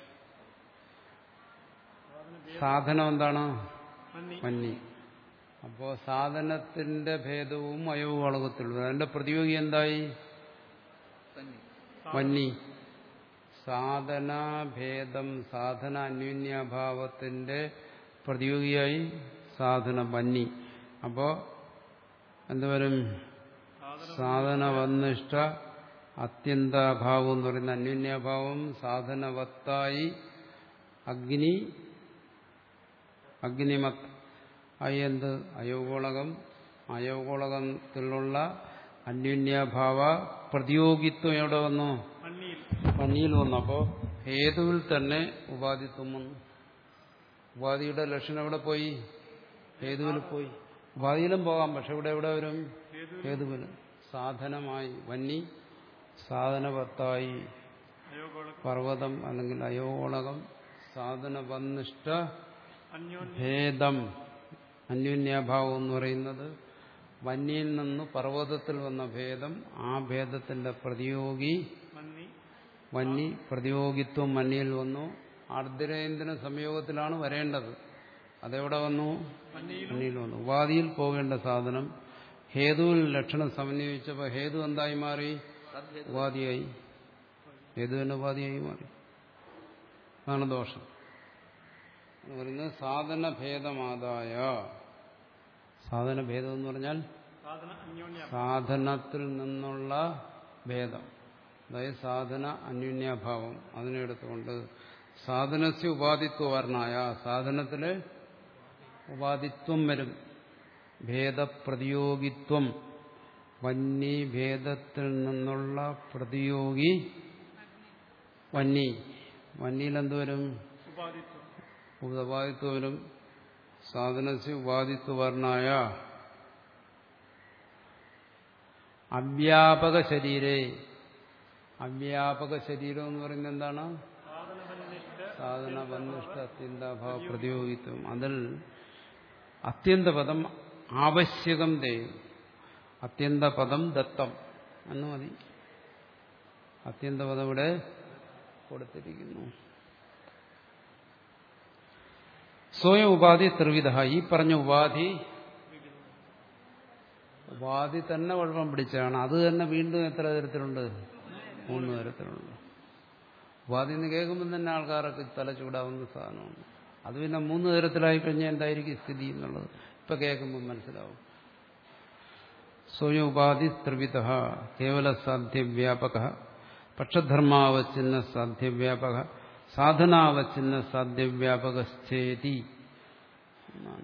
സാധനം എന്താണ്? വന്നി. അപ്പോ സാധനത്തിന്റെ ഭേദവും അയോഗോളകത്തിലും. അതിന്റെ പ്രതിയോഗി എന്തായി? വന്നി. സാധനാഭേദം, സാധന അന്യോന്യാഭാവത്തിന്റെ പ്രതിയോഗിയായി സാധന വന്നി. അപ്പോ എന്തുവരും? സാധനവന്നിഷ്ഠ അത്യന്താഭാവം എന്ന് പറയുന്ന അന്യോന്യാഭാവം സാധനവത്തായി അഗ്നി അഗ്നിമത് ആയി എന്ത്? അയോഗോളകം. അയോഗോളകത്തിലുള്ള അന്യോന്യാഭാവ പ്രതിയോഗിത്വം എവിടെ വന്നു? മഞ്ഞിയിൽ വന്നു. അപ്പോ ഹേതുവിൽ തന്നെ ഉപാധിത്വം വന്നു. ഉപാധിയുടെ ലക്ഷണം എവിടെ പോയി? ഹേതുവിൽ പോയി. ഉപാധിയിലും പോകാം, പക്ഷെ ഇവിടെ എവിടെ വരും? ഹേതുവിൽ. സാധനമായി വന്നി, സാധനവത്തായി പർവ്വതം അല്ലെങ്കിൽ അയോഗോളകം, സാധനവന്നിഷ്ഠ ഭേദം അന്യോന്യാഭാവം എന്ന് പറയുന്നത് വന്യയിൽ നിന്ന് പർവ്വതത്തിൽ വന്ന ഭേദം. ആ ഭേദത്തിന്റെ പ്രതിയോഗി വന്നി, പ്രതിയോഗിത്വം മഞ്ഞയിൽ വന്നു. ആർദ്രേന്ദ്രന സംയോഗത്തിലാണ് വരേണ്ടത്. അതെവിടെ വന്നു? മഞ്ഞയിൽ വന്നു. ഉപാധിയിൽ പോകേണ്ട സാധനം ഹേതുവിൽ ലക്ഷണം സമന്വയിച്ചപ്പോൾ ഹേതു എന്തായി മാറി? ഉപാധിയായി. ഹേതുവിന്റെ ഉപാധിയായി മാറി. അതാണ് ദോഷം എന്ന് പറയുന്നത്. സാധനഭേദമാതായ, സാധനഭേദം എന്ന് പറഞ്ഞാൽ സാധനത്തിൽ നിന്നുള്ള ഭേദം, അതായത് സാധന അന്യോന്യാഭാവം, അതിനെ എടുത്തുകൊണ്ട് സാധനസ്യ ഉപാധിത്വവർണായ, സാധനത്തില് ഉപാധിത്വം വരും. ഭേദപ്രതിയോഗിത്വം, വന്നി ഭേദത്തിൽ നിന്നുള്ള പ്രതിയോഗി വന്നി. വന്നിയിൽ എന്തുവരും? ഉപാധിത്വം വരും. സാധനസ്യ ഉപാധിത്വവർണായ അവ്യാപക ശരീരേ. അവ്യാപക ശരീരം എന്ന് പറയുന്നത് എന്താണ്? സാധനവന്നിഷ്ഠ അത്യന്താഭാവ പ്രതിയോഗിത്വം. അതിൽ അത്യന്തപദം ആവശ്യകം തേയും. അത്യന്തപദം ദത്തം എന്ന് മതി. അത്യന്തപദം ഇവിടെ കൊടുത്തിരിക്കുന്നു. സ്വയം ഉപാധി ത്രിവിധ. ഈ പറഞ്ഞ ഉപാധി ഉപാധി തന്നെ കുഴപ്പം പിടിച്ചാണ്. അത് തന്നെ വീണ്ടും എത്ര തരത്തിലുണ്ട്? മൂന്ന് തരത്തിലുണ്ട്. ഉപാധി എന്ന് കേൾക്കുമ്പോൾ തന്നെ ആൾക്കാരൊക്കെ തല ചൂടാവുന്ന സാധനമാണ്. അത് പിന്നെ മൂന്ന് തരത്തിലായി കഴിഞ്ഞാൽ എന്തായിരിക്കും സ്ഥിതി എന്നുള്ളത് ഇപ്പൊ കേൾക്കുമ്പോൾ മനസ്സിലാവും. സ്വയം ഉപാധി ത്രിവിധ. കേവല സാധ്യവ്യാപക, പക്ഷധർമാവച്ചിന്ന സാധ്യവ്യാപക, സാധനാവച്ചിന്ന സാധ്യവ്യാപകശ്ചേതി എന്നാണ്.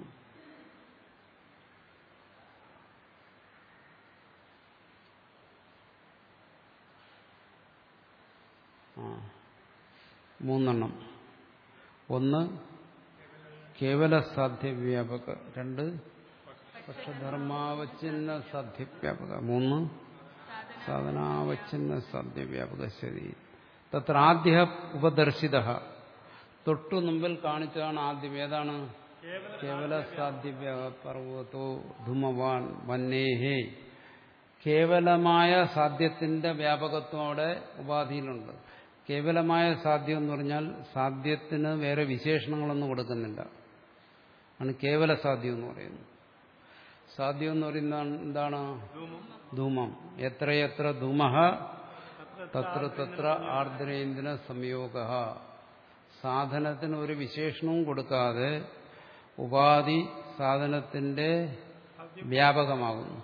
മൂന്നെണ്ണം. ഒന്ന് കേവല സാധ്യവ്യാപക, രണ്ട് പക്ഷധർമാവച്ചിന്ന സാധ്യവ്യാപക, മൂന്ന് സാധനാവച്ചിന്ന സാധ്യവ്യാപക. ശരി. തത്ര ആദ്യ ഉപദർശിത, തൊട്ടു മുമ്പിൽ കാണിച്ചതാണ് ആദ്യം. ഏതാണ്? കേവല സാധ്യവ്യാപക. പർവ്വതോ ധുമവാൻ വന്നേഹേ. കേവലമായ സാധ്യത്തിന്റെ വ്യാപകത്വം അവിടെ ഉപാധിയിലുണ്ട്. കേവലമായ സാധ്യം എന്ന് പറഞ്ഞാൽ സാധ്യത്തിന് വേറെ വിശേഷണങ്ങളൊന്നും കൊടുക്കുന്നില്ല. ആണ് കേവല സാധ്യം എന്ന് പറയുന്നത്. സാധ്യം എന്ന് പറയുന്ന എന്താണ്? ധൂമം. എത്രയെത്ര ധൂമഃ തത്ര തത്ര ആർദ്രേന്ദ്ര സംയോഗ. സാധനത്തിന് ഒരു വിശേഷണവും കൊടുക്കാതെ ഉപാധി സാധനത്തിന്റെ വ്യാപകമാകുന്നു.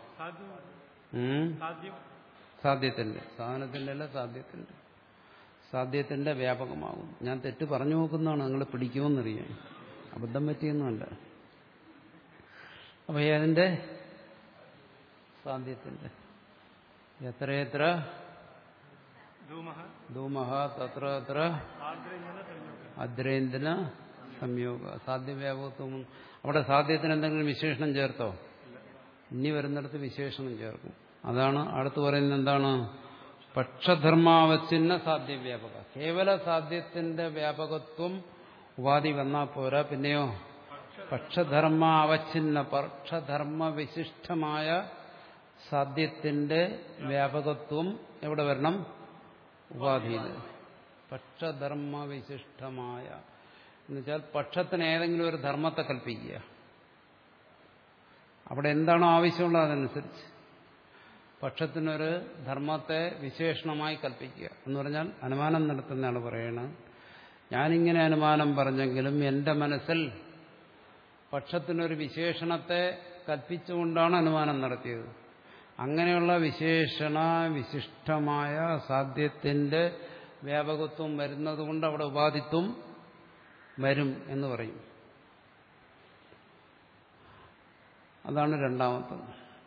സാധ്യത്തിന്റെ, സാധനത്തിന്റെ അല്ല സാധ്യത്തിന്റെ, സാധ്യത്തിന്റെ വ്യാപകമാകും. ഞാൻ തെറ്റ് പറഞ്ഞു നോക്കുന്നതാണ്, നിങ്ങൾ പിടിക്കുമെന്നറിയാം. അബദ്ധം പറ്റിയൊന്നുമല്ല. അപ്പൊ അതിന്റെ സാധ്യത്തിന്റെ എത്രയെത്ര ധൂമഃ തത്ര തത്ര ആർദ്രേന്ദ്ര സംയോഗ. സാധ്യവ്യാപകത്വം. അവിടെ സാധ്യത്തിന് എന്തെങ്കിലും വിശേഷണം ചേർത്തോ? ഇനി വരുന്നിടത്ത് വിശേഷണം ചേർക്കും. അതാണ് അടുത്ത് പറയുന്നത്. എന്താണ്? പക്ഷധർമാവച്ചിന്ന സാധ്യവ്യാപക. കേവല സാധ്യത്തിന്റെ വ്യാപകത്വം ഉപാധി വന്നാൽ പോരാ. പിന്നെയോ പക്ഷധർമ്മ അവച്ഛിന്ന, പക്ഷധർമ്മ വിശിഷ്ടമായ സാധ്യത്തിന്റെ വ്യാപകത്വം എവിടെ വരണം? ഉപാധിയിൽ. പക്ഷധർമ്മ വിശിഷ്ടമായ എന്നുവെച്ചാൽ പക്ഷത്തിന് ഏതെങ്കിലും ഒരു ധർമ്മത്തെ കൽപ്പിക്കുക. അവിടെ എന്താണോ ആവശ്യമുള്ളത് അതനുസരിച്ച് പക്ഷത്തിനൊരു ധർമ്മത്തെ വിശേഷണമായി കൽപ്പിക്കുക എന്ന് പറഞ്ഞാൽ അനുമാനം നടത്തുന്നയാൾ പറയണം, ഞാനിങ്ങനെ അനുമാനം പറഞ്ഞെങ്കിലും എന്റെ മനസ്സിൽ പക്ഷത്തിനൊരു വിശേഷണത്തെ കൽപ്പിച്ചുകൊണ്ടാണ് അനുമാനം നടത്തിയത്. അങ്ങനെയുള്ള വിശേഷണ വിശിഷ്ടമായ സാധ്യത്തിന്റെ വ്യാപകത്വം വരുന്നത് കൊണ്ട് അവിടെ ഉപാധിത്വം വരും എന്ന് പറയും. അതാണ് രണ്ടാമത്തത്.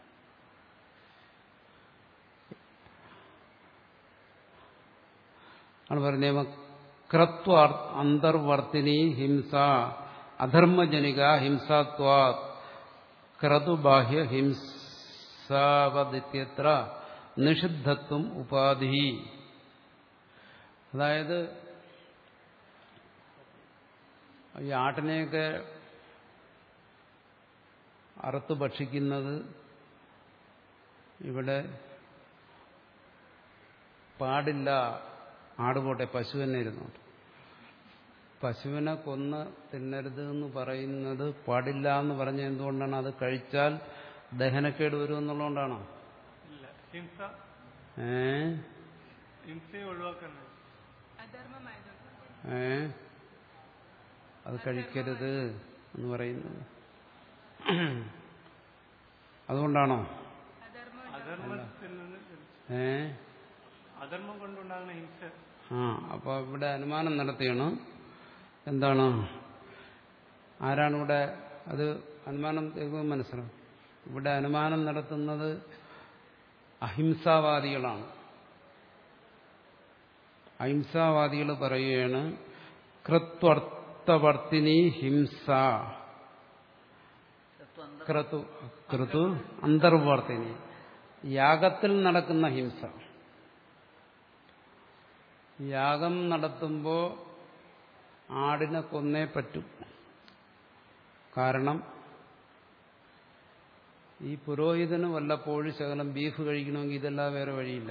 ആണ് പറയുന്നത് ക്രത്വ അന്തർവർത്തിനി ഹിംസ അധർമ്മജനിക ഹിംസാത്വാ ക്രതുബാഹ്യ ഹിംസാവദിത്യത്ര നിഷിദ്ധത്വം ഉപാധി. അതായത് ഈ ആട്ടിനെയൊക്കെ അറുത്ത് ഭക്ഷിക്കുന്നത് ഇവിടെ പാടില്ല. ആടുപോട്ടെ, പശു തന്നെ ഇരുന്നോട്ടെ. പശുവിനെ കൊന്ന് തിന്നരുത് എന്ന് പറയുന്നത് പാടില്ല എന്ന് പറഞ്ഞ എന്തുകൊണ്ടാണ്? അത് കഴിച്ചാൽ ദഹനക്കേട് വരും എന്നുള്ളതുകൊണ്ടാണോ? ഏ ഏ അത് കഴിക്കരുത് എന്ന് പറയുന്നത് അതുകൊണ്ടാണോ? ഏ അധർമ്മം കൊണ്ടുണ്ടാകുന്ന ഹിംസ. ആ അപ്പൊ ഇവിടെ അനുമാനം നടത്തിയാണ്. എന്താണ്? ആരാണ് ഇവിടെ അത് അനുമാനം മനസ്സിലാവും? ഇവിടെ അനുമാനം നടത്തുന്നത് അഹിംസാവാദികളാണ്. അഹിംസാവാദികൾ പറയുകയാണ് കൃത്വർത്ഥവർത്തിനി ഹിംസ ക്രതു ക്രതു അന്തർവർത്തിനി, യാഗത്തിൽ നടക്കുന്ന ഹിംസ. യാഗം നടത്തുമ്പോൾ ആടിനെ കൊന്നേ പറ്റും. കാരണം ഈ പുരോഹിതന് വല്ലപ്പോഴും ശകലം ബീഫ് കഴിക്കണമെങ്കിൽ ഇതെല്ലാം വേറെ വഴിയില്ല.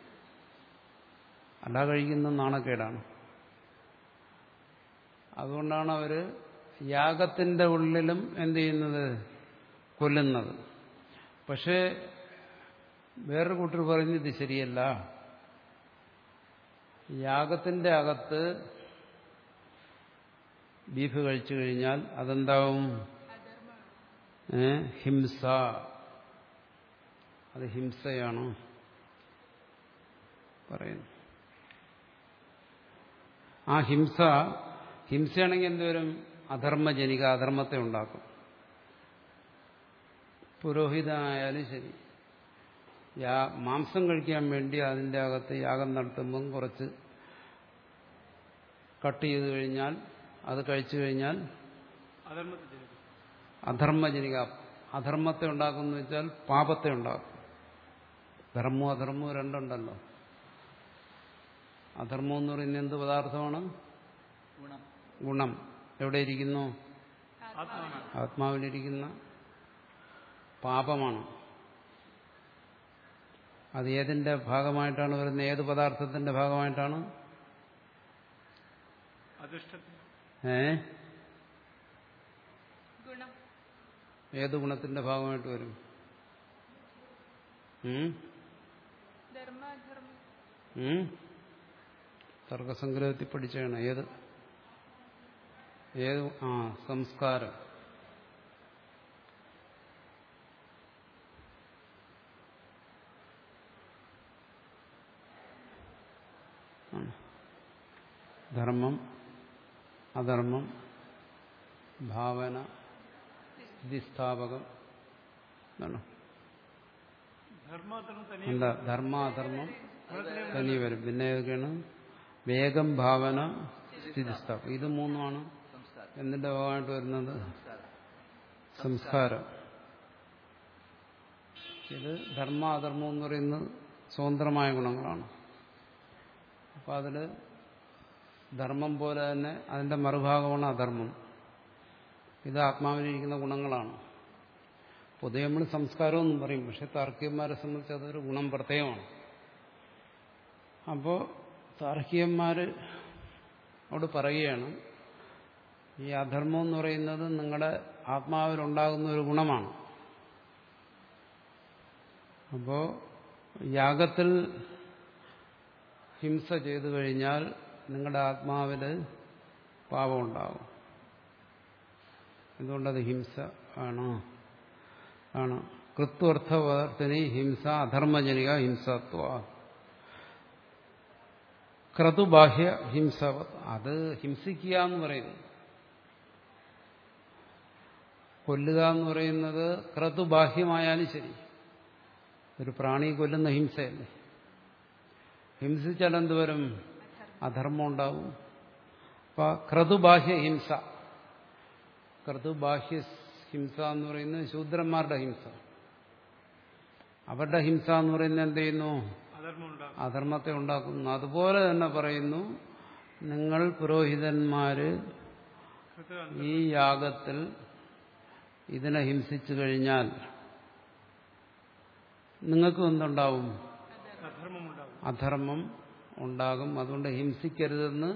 അല്ല കഴിക്കുന്ന നാണക്കേടാണ്. അതുകൊണ്ടാണ് അവര് യാഗത്തിന്റെ ഉള്ളിലും എന്ത് ചെയ്യുന്നത്? കൊല്ലുന്നത്. പക്ഷേ വേറൊരു കൂട്ടർ പറയുന്നത് ഇത് ശരിയല്ല. യാഗത്തിന്റെ അകത്ത് ബീഫ് കഴിച്ചു കഴിഞ്ഞാൽ അതെന്താവും? ഏ ഹിംസ. അത് ഹിംസയാണ് പറയുന്നു. ആ ഹിംസ ഹിംസയാണെങ്കിൽ എന്തുവരും? അധർമ്മജനിക, അധർമ്മത്തെ ഉണ്ടാക്കും. പുരോഹിതനായാലും ശരി, യാ മാംസം കഴിക്കാൻ വേണ്ടി അതിൻ്റെ അകത്ത് യാഗം നടത്തുമ്പം കുറച്ച് കട്ട് ചെയ്ത് കഴിഞ്ഞാൽ അത് കഴിച്ചു കഴിഞ്ഞാൽ അധർമ്മജനിക, അധർമ്മത്തെ ഉണ്ടാക്കുമെന്ന് വെച്ചാൽ പാപത്തെ ഉണ്ടാക്കും. ധർമ്മവും അധർമ്മവും രണ്ടുണ്ടല്ലോ. അധർമ്മം എന്ന് പറയുന്നത് എന്ത് പദാർത്ഥമാണ്? ഗുണം. എവിടെ ഇരിക്കുന്നു? ആത്മാവിലിരിക്കുന്ന പാപമാണ്. അത് ഏതിന്റെ ഭാഗമായിട്ടാണ് വരുന്നത്? ഏത് പദാർത്ഥത്തിന്റെ ഭാഗമായിട്ടാണ്? ഏ ഏത് ഗുണത്തിന്റെ ഭാഗമായിട്ട് വരും? തർക്കസംഗ്രഹത്തിൽ പഠിച്ചാണ്. ഏത് ഏത് ആ സംസ്കാരം. ധർമ്മം, അധർമ്മം, ഭാവന, സ്ഥിതിസ്ഥാപകം. എന്താ? ധർമ്മ അധർമ്മം തനി വരും. പിന്നെ ഏതൊക്കെയാണ്? വേഗം, ഭാവന, സ്ഥിതിസ്ഥാപകം. ഇത് മൂന്നുമാണ് എന്തിന്റെ ഭാഗമായിട്ട് വരുന്നത്? സംസ്കാരം. ഇത് ധർമ്മ അധർമ്മം എന്ന് പറയുന്നത് സ്വതന്ത്രമായ ഗുണങ്ങളാണ്. അപ്പം അതിൽ ധർമ്മം പോലെ തന്നെ അതിന്റെ മറുഭാഗമാണ് അധർമ്മം. ഇത് ആത്മാവിലിരിക്കുന്ന ഗുണങ്ങളാണ്. പൊതുവെ നമ്മൾ സംസ്കാരമെന്നും പറയും. പക്ഷെ താർക്കികന്മാരെ സംബന്ധിച്ച് അതൊരു ഗുണം പ്രത്യേകമാണ്. അപ്പോൾ താർക്കികന്മാർ അവിടെ പറയുകയാണ്, ഈ അധർമ്മം എന്ന് പറയുന്നത് നിങ്ങളുടെ ആത്മാവിലുണ്ടാകുന്ന ഒരു ഗുണമാണ്. അപ്പോൾ യാഗത്തിൽ ഹിംസ ചെയ്തു കഴിഞ്ഞാൽ നിങ്ങളുടെ ആത്മാവിൽ പാപമുണ്ടാകും. എന്തുകൊണ്ടത് ഹിംസ ആണ്? ആണ് കൃത്വർത്ഥവർത്തനി ഹിംസ അധർമ്മജനിക ഹിംസത്വ ക്രതുബാഹ്യ ഹിംസ. അത് ഹിംസിക്കുക എന്ന് പറയുന്നു. കൊല്ലുക എന്ന് പറയുന്നത് ക്രതുബാഹ്യമായാലും ശരി, ഒരു പ്രാണി കൊല്ലുന്ന ഹിംസയല്ലേ. ഹിംസിച്ചാൽ എന്തുവരും? അധർമ്മം ഉണ്ടാവും. അപ്പൊ ക്രതുബാഹ്യ ഹിംസ, ക്രതുബാഹ്യ ഹിംസ എന്ന് പറയുന്നത് ശൂദ്രന്മാരുടെ ഹിംസ. അവരുടെ ഹിംസ എന്ന് പറയുന്നത് എന്ത് ചെയ്യുന്നു? അധർമ്മത്തെ ഉണ്ടാക്കുന്നു. അതുപോലെ തന്നെ പറയുന്നു, നിങ്ങൾ പുരോഹിതന്മാര് ഈ യാഗത്തിൽ ഇതിനെ ഹിംസിച്ചു കഴിഞ്ഞാൽ നിങ്ങൾക്കും എന്തുണ്ടാവും? അധർമ്മം ഉണ്ടാകും. അതുകൊണ്ട് ഹിംസിക്കരുതെന്ന്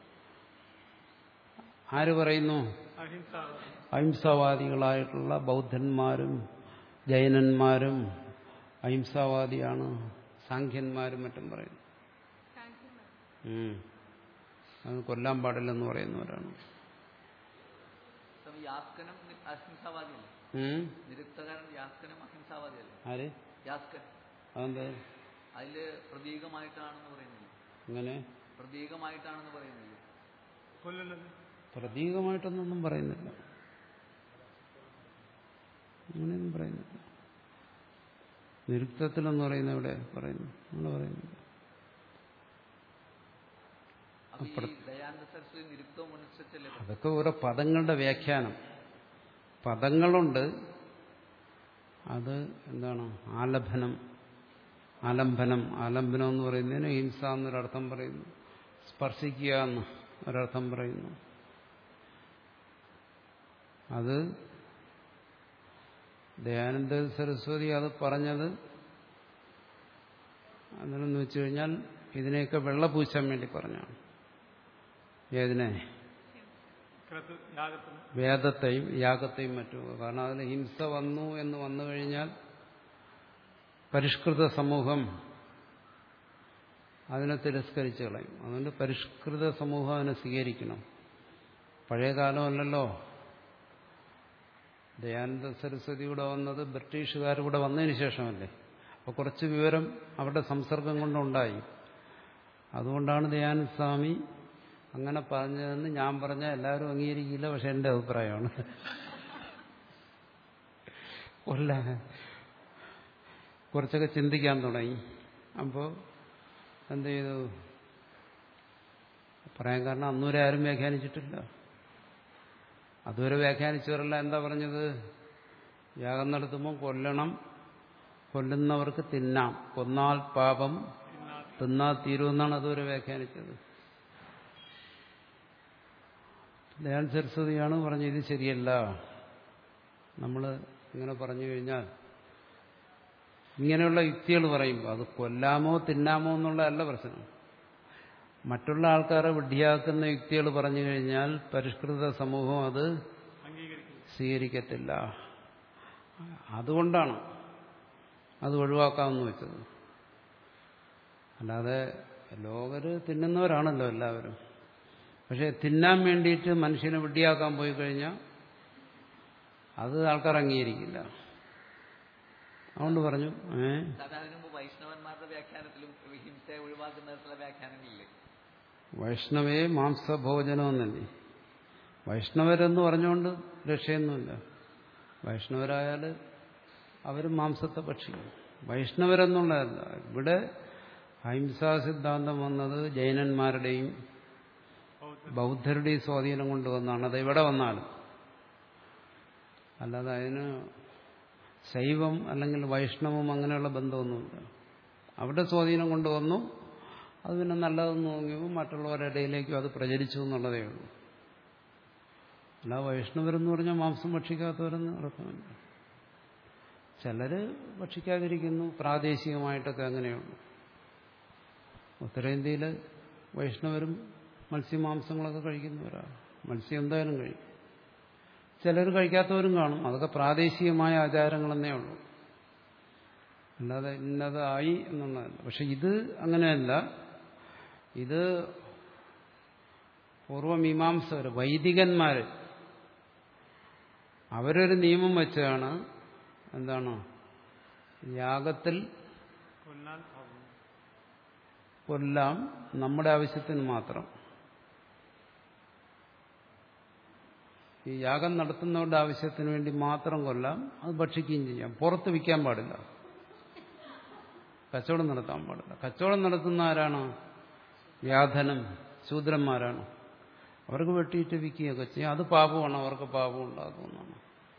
ആര് പറയുന്നു? അഹിംസാവാദികളായിട്ടുള്ള ബൗദ്ധന്മാരും ജൈനന്മാരും അഹിംസാവാദിയാണ്. സാഖ്യന്മാരും മറ്റും പറയുന്നു. അത് കൊല്ലാൻ പാടില്ലെന്ന് പറയുന്നവരാണ്. യാസ്കനും അഹിംസാവാദിയല്ലേ? നിരുക്തകാരൻ യാസ്കനും അഹിംസാവാദിയല്ലേ? ആര്? യാസ്കൻ. അതെന്താ? അതില് പ്രതീകമായിട്ടാണെന്ന് പറയുന്നില്ല. അങ്ങനെ പ്രതീകമായിട്ടാണെന്ന് പറയുന്നില്ല. പ്രതീകമായിട്ടൊന്നും പറയുന്നില്ല. അങ്ങനെയൊന്നും പറയുന്നില്ല. നിരുക്തത്തിലെന്ന് പറയുന്ന ഇവിടെ പറയുന്നു, അങ്ങനെ പറയുന്നില്ല. അതൊക്കെ ഓരോ പദങ്ങളുടെ വ്യാഖ്യാനം. പദങ്ങളുണ്ട്. അത് എന്താണ്? ആലംബനം, ആലംബനം ആലംബനം എന്ന് പറയുന്നതിന് ഹിംസ എന്നൊരർത്ഥം പറയുന്നു. സ്പർശിക്കുക എന്ന് ഒരർത്ഥം പറയുന്നു. അത് ദയാനന്ദ സരസ്വതി അത് പറഞ്ഞത് അതിനെന്ന് വെച്ചു കഴിഞ്ഞാൽ ഇതിനെയൊക്കെ വെള്ളപൂശാൻ വേണ്ടി പറഞ്ഞാണ്. ഏതിനെ? വേദത്തെയും യാഗത്തെയും മറ്റും. കാരണം അതിൽ ഹിംസ വന്നു എന്ന് വന്നു കഴിഞ്ഞാൽ പരിഷ്കൃത സമൂഹം അതിനെ തിരസ്കരിച്ചു കളയും. അതുകൊണ്ട് പരിഷ്കൃത സമൂഹം അതിനെ സ്വീകരിക്കണം. പഴയ കാലമല്ലല്ലോ. ദയാനന്ദ സരസ്വതി കൂടെ വന്നത് ബ്രിട്ടീഷുകാർ കൂടെ വന്നതിന് ശേഷമല്ലേ. അപ്പോൾ കുറച്ച് വിവരം അവരുടെ സംസർഗം കൊണ്ടുണ്ടായി. അതുകൊണ്ടാണ് ദയാനന്ദ സ്വാമി അങ്ങനെ പറഞ്ഞതെന്ന് ഞാൻ പറഞ്ഞാൽ എല്ലാവരും അംഗീകരിക്കില്ല. പക്ഷെ എൻ്റെ അഭിപ്രായമാണ്. കൊല്ല കുറച്ചൊക്കെ ചിന്തിക്കാൻ തുടങ്ങി. അപ്പോൾ എന്ത് ചെയ്തു? പറയാൻ കാരണം അന്നുവരെ ആരും വ്യാഖ്യാനിച്ചിട്ടില്ല. അതുവരെ വ്യാഖ്യാനിച്ചവരെല്ലാം എന്താ പറഞ്ഞത്? യാഗം നടത്തുമ്പോൾ കൊല്ലണം, കൊല്ലുന്നവർക്ക് തിന്നാം, കൊന്നാൽ പാപം, തിന്നാൽ തീരുമെന്നാണ് അതുവരെ വ്യാഖ്യാനിച്ചത്. ദയാനന്ദ സരസ്വതിയാണ് പറഞ്ഞത് ഇത് ശരിയല്ല. നമ്മൾ ഇങ്ങനെ പറഞ്ഞു കഴിഞ്ഞാൽ ഇങ്ങനെയുള്ള യുക്തികൾ പറയുമ്പോൾ അത് കൊല്ലാമോ തിന്നാമോ എന്നുള്ളതല്ല പ്രശ്നം. മറ്റുള്ള ആൾക്കാരെ വിഡ്ഢിയാക്കുന്ന യുക്തികൾ പറഞ്ഞു കഴിഞ്ഞാൽ പരിഷ്കൃത സമൂഹം അത് സ്വീകരിക്കത്തില്ല. അതുകൊണ്ടാണ് അത് ഒഴിവാക്കാമെന്ന് വെച്ചത്. അല്ലാതെ ലോകര് തിന്നുന്നവരാണല്ലോ എല്ലാവരും. പക്ഷെ തിന്നാൻ വേണ്ടിയിട്ട് മനുഷ്യനെ വിഡ്ഢിയാക്കാൻ പോയി കഴിഞ്ഞാൽ അത് ആൾക്കാർ അംഗീകരിക്കില്ല. അതുകൊണ്ട് പറഞ്ഞു ഏഹ് വൈഷ്ണവന്മാരുടെ വ്യാഖ്യാനത്തിലും ഹിംസയെ ഒഴിവാക്കുന്ന വ്യാഖ്യാനങ്ങളില്ലേ? വൈഷ്ണവേ മാംസഭോജനമെന്നല്ലേ. വൈഷ്ണവരെന്ന് പറഞ്ഞുകൊണ്ട് രക്ഷയൊന്നുമില്ല. വൈഷ്ണവരായാൽ അവർ മാംസത്തെ ഭക്ഷിക്കും. വൈഷ്ണവരെന്നുള്ളതല്ല. ഇവിടെ അഹിംസാ സിദ്ധാന്തം വന്നത് ജൈനന്മാരുടെയും ബൗദ്ധരുടെയും സ്വാധീനം കൊണ്ടുവന്നാണ്. അത് ഇവിടെ വന്നാലും. അല്ലാതെ അതിന് ശൈവം അല്ലെങ്കിൽ വൈഷ്ണവം അങ്ങനെയുള്ള ബന്ധമൊന്നുമില്ല. അവിടെ സ്വാധീനം കൊണ്ടുവന്നു. അത് പിന്നെ നല്ലതെന്ന് നോക്കിയപ്പോൾ മറ്റുള്ളവരുടെ ഇടയിലേക്കും അത് പ്രചരിച്ചു എന്നുള്ളതേ ഉള്ളൂ. അല്ല വൈഷ്ണവരെന്ന് പറഞ്ഞാൽ മാംസം ഭക്ഷിക്കാത്തവരെന്ന് അർത്ഥമില്ല. ചിലര് ഭക്ഷിക്കാതിരിക്കുന്നു, പ്രാദേശികമായിട്ടൊക്കെ അങ്ങനെയുള്ളൂ. ഉത്തരേന്ത്യയിൽ വൈഷ്ണവരും മത്സ്യമാംസങ്ങളൊക്കെ കഴിക്കുന്നവരാണ്. മത്സ്യം എന്തായാലും കഴിക്കും. ചിലർ കഴിക്കാത്തവരും കാണും. അതൊക്കെ പ്രാദേശികമായ ആചാരങ്ങളെന്നേ ഉള്ളൂ. അല്ലാതെ ഇന്നതായി എന്നുള്ളതല്ല. പക്ഷെ ഇത് അങ്ങനെയല്ല. ഇത് പൂർവമീമാംസകർ, വൈദികന്മാർ, അവരൊരു നിയമം വെച്ചാണ് എന്താണ് യാഗത്തിൽ കൊല്ലാൻ പാപം. കൊല്ലാം നമ്മുടെ ആവശ്യത്തിന് മാത്രം. ഈ യാഗം നടത്തുന്നവരുടെ ആവശ്യത്തിന് വേണ്ടി മാത്രം കൊല്ലാം, അത് ഭക്ഷിക്കുകയും ചെയ്യാം. പുറത്ത് വിൽക്കാൻ പാടില്ല, കച്ചവടം നടത്താൻ പാടില്ല. കച്ചവടം നടത്തുന്ന ആരാണ്? വ്യാധനം ശൂദ്രന്മാരാണ്. അവർക്ക് വെട്ടിയിട്ട് വിൽക്കുകയൊക്കെ ചെയ്യാം. അത് പാപമാണ്, അവർക്ക് പാപം ഉണ്ടാകുന്നതാണ്.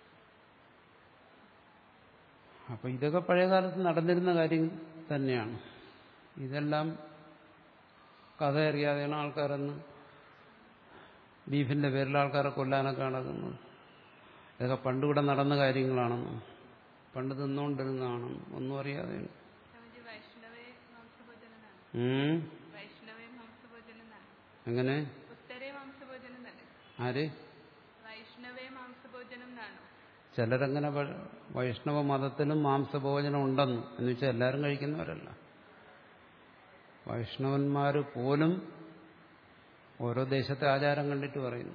അപ്പൊ ഇതൊക്കെ പഴയകാലത്ത് നടന്നിരുന്ന കാര്യം തന്നെയാണ്. ഇതെല്ലാം കഥ അറിയാതെയാണ് ആൾക്കാരെന്ന് ബീഫിന്റെ പേരിൽ ആൾക്കാരെ കൊല്ലാനൊക്കെ നടക്കുന്നത്. ഇതൊക്കെ പണ്ടിവിടെ നടന്ന കാര്യങ്ങളാണെന്നും പണ്ട് തിന്നുകൊണ്ടിരുന്നതാണെന്നും ഒന്നും അറിയാതെയാണ്. വൈഷ്ണവേ മാംസഭോജനാണ്. ഉം വൈഷ്ണവേ മാംസഭോജനാണ്. എങ്ങനെ? ഉത്തരേ മാംസഭോജനം തന്നെ. ആര്? വൈഷ്ണവേ മാംസഭോജനം എന്നാണ്. ചിലരങ്ങനെ വൈഷ്ണവ മതത്തിലും മാംസഭോജനം ഉണ്ടെന്ന് എന്ന് വെച്ചാൽ എല്ലാവരും കഴിക്കുന്നവരല്ല. വൈഷ്ണവന്മാര് പോലും ഓരോ ദേശത്തെ ആചാരം കണ്ടിട്ട് പറയുന്നു.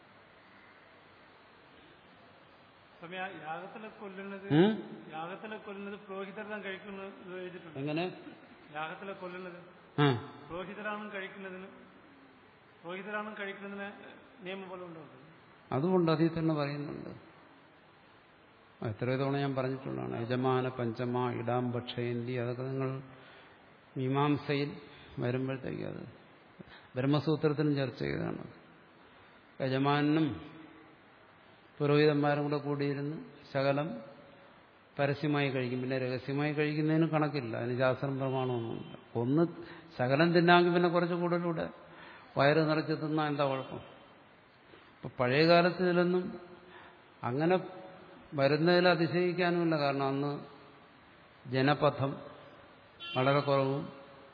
സ്വാമി, ആ യാഗത്തിലെ കൊല്ലുന്നത് യാഗത്തിലെ കൊല്ലുന്നത് പുരോഹിതരാണ് കഴിക്കുന്നത് എഴുതിയിട്ടുണ്ട്. എങ്ങനെ? യാഗത്തിലെ കൊല്ലുന്നത് ആ പുരോഹിതരാണ് കഴിക്കുന്നതിന് പുരോഹിതരാണ് കഴിക്കുന്നതിന് നിയമം പോലെ ഉണ്ടോ? അതുകൊണ്ട് അതിൽ തന്നെ പറയുന്നുണ്ട്. എത്രയോ തവണ ഞാൻ പറഞ്ഞിട്ടുള്ളതാണ്. യജമാന പഞ്ചമ ഇടാം ഭക്ഷയന്തി, അതൊക്കെ നിങ്ങൾ മീമാംസയിൽ വരുമ്പോഴത്തേക്ക് അത് ബ്രഹ്മസൂത്രത്തിനും ചർച്ച ചെയ്തതാണ്. യജമാനും പുരോഹിതന്മാരും കൂടെ കൂടിയിരുന്ന് ശകലം പരസ്യമായി കഴിക്കും. പിന്നെ രഹസ്യമായി കഴിക്കുന്നതിന് കണക്കില്ല, അതിന് ശാസ്ത്രം പ്രമാണമൊന്നുമില്ല. ഒന്ന് ശകലം തിന്നാമെങ്കിൽ പിന്നെ കുറച്ച് കൂടുതലൂടെ വയറ് നിറച്ച് തിന്നാൽ എന്താ കുഴപ്പം? അപ്പൊ പഴയ കാലത്ത് ഇതിലൊന്നും അങ്ങനെ വരുന്നതിൽ അതിശയിക്കാനുമില്ല. കാരണം അന്ന് ജനപഥം വളരെ കുറവും,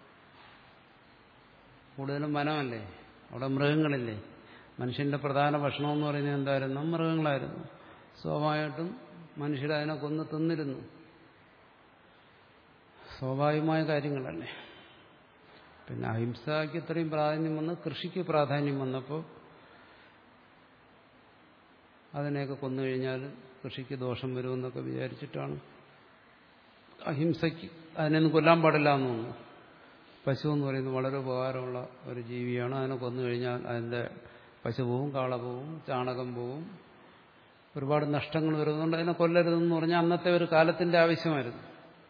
കൂടുതലും വനമല്ലേ, അവിടെ മൃഗങ്ങളില്ലേ. മനുഷ്യന്റെ പ്രധാന ഭക്ഷണം എന്ന് പറയുന്നത് എന്തായിരുന്നു? മൃഗങ്ങളായിരുന്നു. സ്വാഭാവികമായിട്ടും മനുഷ്യർ അതിനെ കൊന്ന് തിന്നിരുന്നു. സ്വാഭാവികമായ കാര്യങ്ങളല്ലേ. പിന്നെ അഹിംസയ്ക്ക് ഇത്രയും പ്രാധാന്യം വന്ന് കൃഷിക്ക് പ്രാധാന്യം വന്നപ്പോൾ അതിനെയൊക്കെ കൊന്നു കഴിഞ്ഞാൽ കൃഷിക്ക് ദോഷം വരുമെന്നൊക്കെ വിചാരിച്ചിട്ടാണ് അഹിംസയ്ക്ക് അതിനൊന്നും കൊല്ലാൻ പാടില്ല എന്ന് തോന്നുന്നു. പശു എന്ന് പറയുന്നത് വളരെ ഉപകാരമുള്ള ഒരു ജീവിയാണ്. അതിനെ കൊന്നു കഴിഞ്ഞാൽ അതിൻ്റെ പശു പോവും, കാള പോവും, ചാണകം പോവും, ഒരുപാട് നഷ്ടങ്ങൾ വരുന്നുണ്ട്. അതിനെ കൊല്ലരുതെന്ന് പറഞ്ഞാൽ അന്നത്തെ ഒരു കാലത്തിന്റെ ആവശ്യമായിരുന്നു.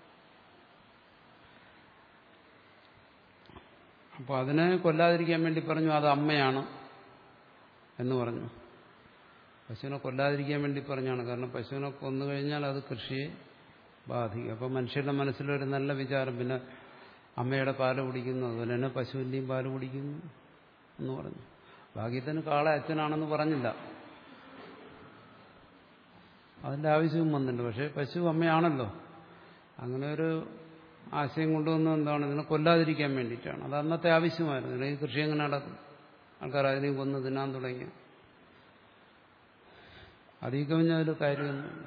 അപ്പോൾ അതിനെ കൊല്ലാതിരിക്കാൻ വേണ്ടി പറഞ്ഞു അത് അമ്മയാണ് എന്ന് പറഞ്ഞു. പശുവിനെ കൊല്ലാതിരിക്കാൻ വേണ്ടി പറഞ്ഞാണ്. കാരണം പശുവിനെ കൊന്നു കഴിഞ്ഞാൽ അത് കൃഷിയെ ബാധിക്കും. അപ്പോൾ മനുഷ്യരുടെ മനസ്സിലൊരു നല്ല വിചാരം, പിന്നെ അമ്മയുടെ പാല് കുടിക്കുന്നു, അതുപോലെ തന്നെ പശുവിൻ്റെയും പാല് കുടിക്കുന്നു എന്ന് പറഞ്ഞു. ഭാഗ്യത്തിന് കാള അച്ഛനാണെന്ന് പറഞ്ഞില്ല, അതിൻ്റെ ആവശ്യവും വന്നില്ല. പക്ഷേ പശു അമ്മയാണല്ലോ. അങ്ങനെ ഒരു ആശയം കൊണ്ടുവന്നത് എന്താണ്? ഇതിനെ കൊല്ലാതിരിക്കാൻ വേണ്ടിയിട്ടാണ്. അത് അന്നത്തെ ആവശ്യമായിരുന്നു. അല്ലെങ്കിൽ കൃഷി എങ്ങനെ നടക്കും? ആൾക്കാർ അതിനെയും കൊന്ന് തിന്നാൻ തുടങ്ങി. അതീ കവിഞ്ഞതിൽ കാര്യമൊന്നുമില്ല.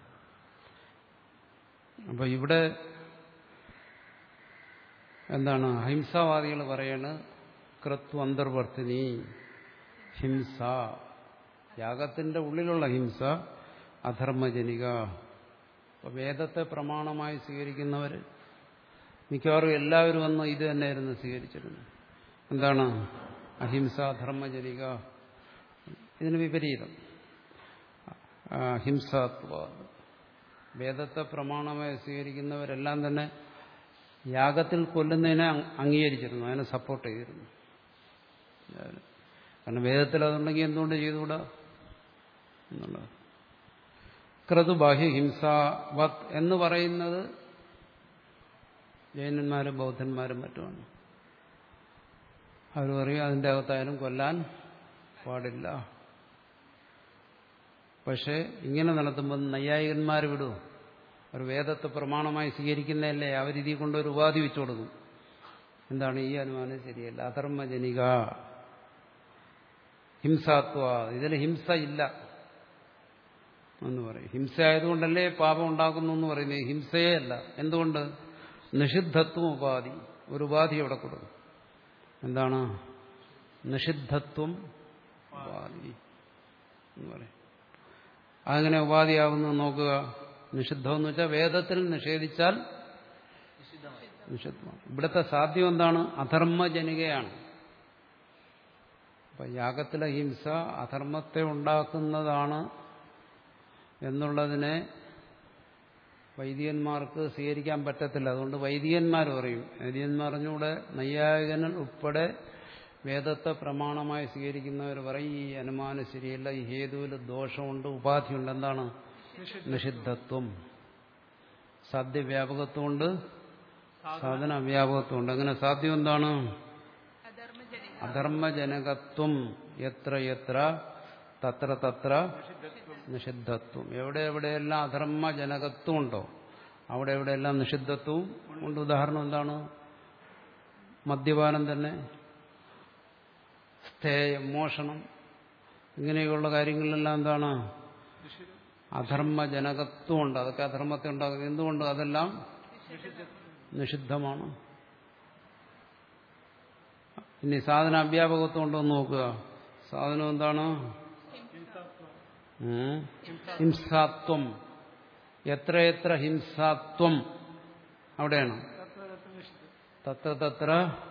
അപ്പൊ ഇവിടെ എന്താണ് അഹിംസാവാദികൾ പറയാണ് കൃത്വ അന്തർവർത്തിനി ഹിംസ, യാഗത്തിന്റെ ഉള്ളിലുള്ള ഹിംസ അധർമ്മജനിക. അപ്പൊ വേദത്തെ പ്രമാണമായി സ്വീകരിക്കുന്നവർ മിക്കവാറും എല്ലാവരും വന്ന് ഇത് തന്നെയായിരുന്നു സ്വീകരിച്ചിരുന്നത്. എന്താണ്? അഹിംസ ധർമ്മജനിക. ഇതിന് വിപരീതം ഹിംസാത്വ. വേദത്തെ പ്രമാണമായി സ്വീകരിക്കുന്നവരെല്ലാം തന്നെ യാഗത്തിൽ കൊല്ലുന്നതിനെ അംഗീകരിച്ചിരുന്നു, അതിനെ സപ്പോർട്ട് ചെയ്തിരുന്നു. കാരണം വേദത്തിൽ അതുണ്ടെങ്കിൽ എന്തുകൊണ്ട് ചെയ്തുകൂടാ എന്നുള്ളത്. ക്രതുബാഹ്യ ഹിംസാവത് എന്ന് പറയുന്നത് ജൈനന്മാരും ബൗദ്ധന്മാരും മറ്റുമാണ്. അവർ പറയും അതിൻ്റെ അകത്തായാലും കൊല്ലാൻ പാടില്ല. പക്ഷേ ഇങ്ങനെ നടത്തുമ്പോൾ നൈയായികന്മാർ വിടുമോ? അവർ വേദത്തെ പ്രമാണമായി സ്വീകരിക്കുന്നതല്ലേ, അവരിതി കൊണ്ടൊരു ഉപാധി വെച്ചു കൊടുക്കും. എന്താണ് ഈ അനുമാനം ശരിയല്ല, അധർമ്മജനിക ഹിംസാത്വ, ഇതിൽ ഹിംസ ഇല്ല എന്ന് പറയും. ഹിംസ ആയതുകൊണ്ടല്ലേ പാപം ഉണ്ടാക്കുന്നു എന്ന് പറയുന്നത്, ഹിംസയേ അല്ല. എന്തുകൊണ്ട്? നിഷിദ്ധത്വം ഉപാധി, ഒരു ഉപാധി അവിടെ കൊടുക്കും. എന്താണ്? നിഷിദ്ധത്വം ഉപാധി എന്ന് പറയും. അതങ്ങനെ ഉപാധിയാവുന്നു നോക്കുക. നിഷിദ്ധം എന്ന് വെച്ചാൽ വേദത്തിൽ നിഷേധിച്ചാൽ നിഷിദ്ധമായി. നിഷിദ്ധമാണ്. ഇവിടുത്തെ സാധ്യം എന്താണ്? അധർമ്മജനികയാണ്. അപ്പൊ യാഗത്തിലെ ഹിംസ അധർമ്മത്തെ ഉണ്ടാക്കുന്നതാണ് എന്നുള്ളതിനെ വൈദികന്മാർക്ക് സ്വീകരിക്കാൻ പറ്റത്തില്ല. അതുകൊണ്ട് വൈദികന്മാർ പറയും, വൈദികന്മാർ പറഞ്ഞൂടെ നൈയായികൻ ഉൾപ്പെടെ വേദത്തെ പ്രമാണമായി സ്വീകരിക്കുന്നവർ പറയും ഈ അനുമാനം ശരിയല്ല, ഈ ഹേതുവിൽ ദോഷമുണ്ട്, ഉപാധിയുണ്ട്. എന്താണ്? നിഷിദ്ധത്വം. സാധ്യവ്യാപകത്വമുണ്ട്, സാധന വ്യാപകത്വമുണ്ട്. അങ്ങനെ സാധ്യം എന്താണ്? അധർമ്മജനിക അധർമ്മജനകത്വം എത്ര എത്ര തത്ര തത്ര നിഷിദ്ധത്വം. എവിടെ എവിടെയെല്ലാം അധർമ്മജനകത്വം ഉണ്ടോ അവിടെ എവിടെയെല്ലാം നിഷിദ്ധത്വവും ഉണ്ട്. ഉദാഹരണം എന്താണ്? മദ്യപാനം തന്നെ, സ്ഥേയം, മോഷണം, ഇങ്ങനെയൊക്കെയുള്ള കാര്യങ്ങളിലെല്ലാം എന്താണ്? അധർമ്മജനകത്വമുണ്ട്. അതൊക്കെ അധർമ്മത്തെ ഉണ്ടാക്കുന്നത്. എന്തുകൊണ്ട്? അതെല്ലാം നിഷിദ്ധമാണ്. ഇനി സാധന അവ്യാപകത്വം ഉണ്ടോ എന്ന് നോക്കുക. സാധനം എന്താണ്? ഉം. ഹിംസാത്വം. എത്ര എത്ര ഹിംസാത്വം അവിടെയാണ്. തത്ര തത്ര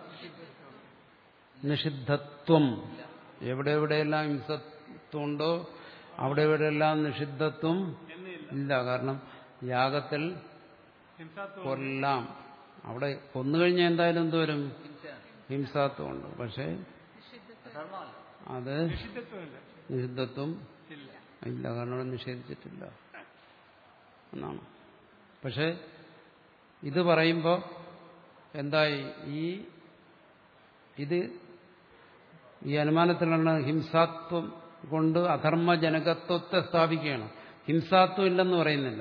നിഷിദ്ധത്വം. എവിടെ എവിടെയെല്ലാം ഹിംസത്വം ഉണ്ടോ അവിടെ എവിടെയെല്ലാം നിഷിദ്ധത്വം ഇല്ല. കാരണം യാഗത്തിൽ കൊല്ലാം. അവിടെ കൊന്നുകഴിഞ്ഞാൽ എന്തായാലും എന്തോരും? ഹിംസാത്വമുണ്ട്. പക്ഷെ അധർമ്മമല്ല. അത് നിഷിദ്ധത്വം ഇല്ല. കാരണം അവിടെ നിഷേധിച്ചിട്ടില്ല എന്നാണ്. പക്ഷെ ഇത് പറയുമ്പോൾ എന്തായി? ഈ ഇത് ഈ അനുമാനത്തിലുള്ള ഹിംസാത്വം കൊണ്ട് അധർമ്മജനകത്വത്തെ സ്ഥാപിക്കുകയാണ്. ഹിംസാത്വം ഇല്ലെന്ന് പറയുന്നില്ല.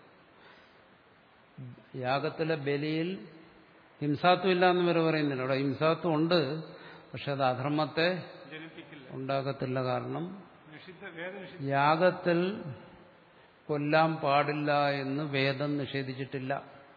യാഗത്തിലെ ബലിയിൽ ഹിംസാത്വം ഇല്ല എന്ന് വരെ പറയുന്നില്ല. അവിടെ ഹിംസാത്വം ഉണ്ട്, പക്ഷെ അത് അധർമ്മത്തെ ഉണ്ടാകത്തില്ല. കാരണം യാഗത്തിൽ കൊല്ലാൻ പാടില്ല എന്ന് വേദം നിഷേധിച്ചിട്ടില്ല.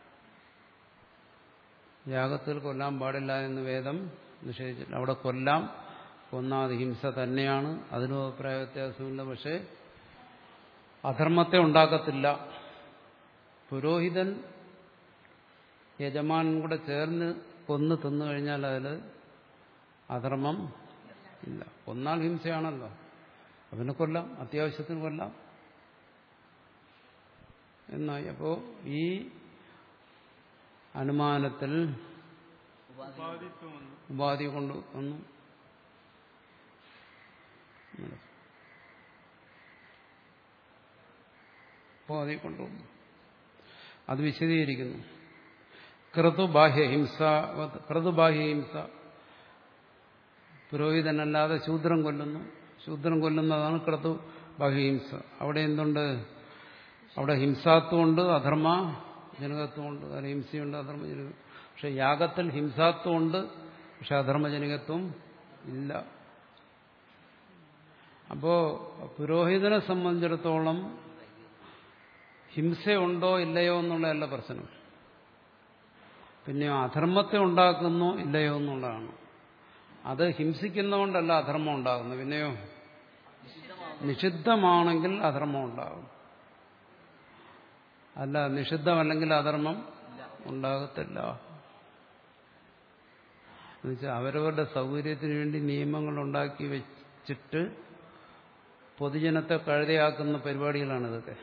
യാഗത്തിൽ കൊല്ലാൻ പാടില്ല എന്ന് വേദം നിഷേധിച്ചിട്ടില്ല. അവിടെ കൊല്ലാം, കൊന്നാത് ഹിംസ തന്നെയാണ്. അതിനും അഭിപ്രായ വ്യത്യാസമില്ല. പക്ഷെ അധർമ്മത്തെ ഉണ്ടാക്കത്തില്ല. പുരോഹിതൻ യജമാനും കൂടെ ചേർന്ന് കൊന്ന് തിന്നു കഴിഞ്ഞാൽ അതിൽ അധർമ്മം ഇല്ല. കൊന്നാൽ ഹിംസയാണല്ലോ. അവനെ കൊല്ലാം, അത്യാവശ്യത്തിന് കൊല്ലാം എന്നായി. അപ്പോ ഈ അനുമാനത്തിൽ ഉപാധി കൊണ്ട് വന്നു. ഉപാധി കൊണ്ടുവന്നു. അത് വിശദീകരിക്കുന്നു. ക്രതുബാഹ്യഹിംസ. ക്രതുബാഹ്യഹിംസ പുരോഹിതനല്ലാതെ ശൂദ്രൻ കൊല്ലുന്നു. ശൂദ്രൻ കൊല്ലുന്നതാണ് ക്രതുബാഹ്യഹിംസ. അവിടെ എന്തുണ്ട്? അവിടെ ഹിംസാത്വമുണ്ട്, അധർമ്മ ജനകത്വമുണ്ട്. കാരണം ഹിംസയുണ്ട്, അധർമ്മജനകം. പക്ഷെ യാഗത്തിൽ ഹിംസാത്വമുണ്ട്, പക്ഷെ അധർമ്മജനകത്വം ഇല്ല. അപ്പോ പുരോഹിതനെ സംബന്ധിച്ചിടത്തോളം ഹിംസയുണ്ടോ ഇല്ലയോ എന്നുള്ളതല്ല പ്രശ്നം. പിന്നെയോ അധർമ്മത്തെ ഉണ്ടാക്കുന്നോ ഇല്ലയോ എന്നുള്ളതാണ്. അത് ഹിംസിക്കുന്നതുകൊണ്ടല്ല അധർമ്മം ഉണ്ടാകുന്നത്. പിന്നെയോ നിഷിദ്ധമാണെങ്കിൽ അധർമ്മം ഉണ്ടാകും. അല്ല, നിഷിദ്ധമല്ലെങ്കിൽ അധർമ്മം ഉണ്ടാകത്തില്ല. എന്നുവെച്ചാൽ അവരവരുടെ സൗകര്യത്തിന് വേണ്ടി നിയമങ്ങൾ ഉണ്ടാക്കി വെച്ചിട്ട് പൊതുജനത്തെ കഴുതയാക്കുന്ന പരിപാടികളാണ് ഇതൊക്കെ.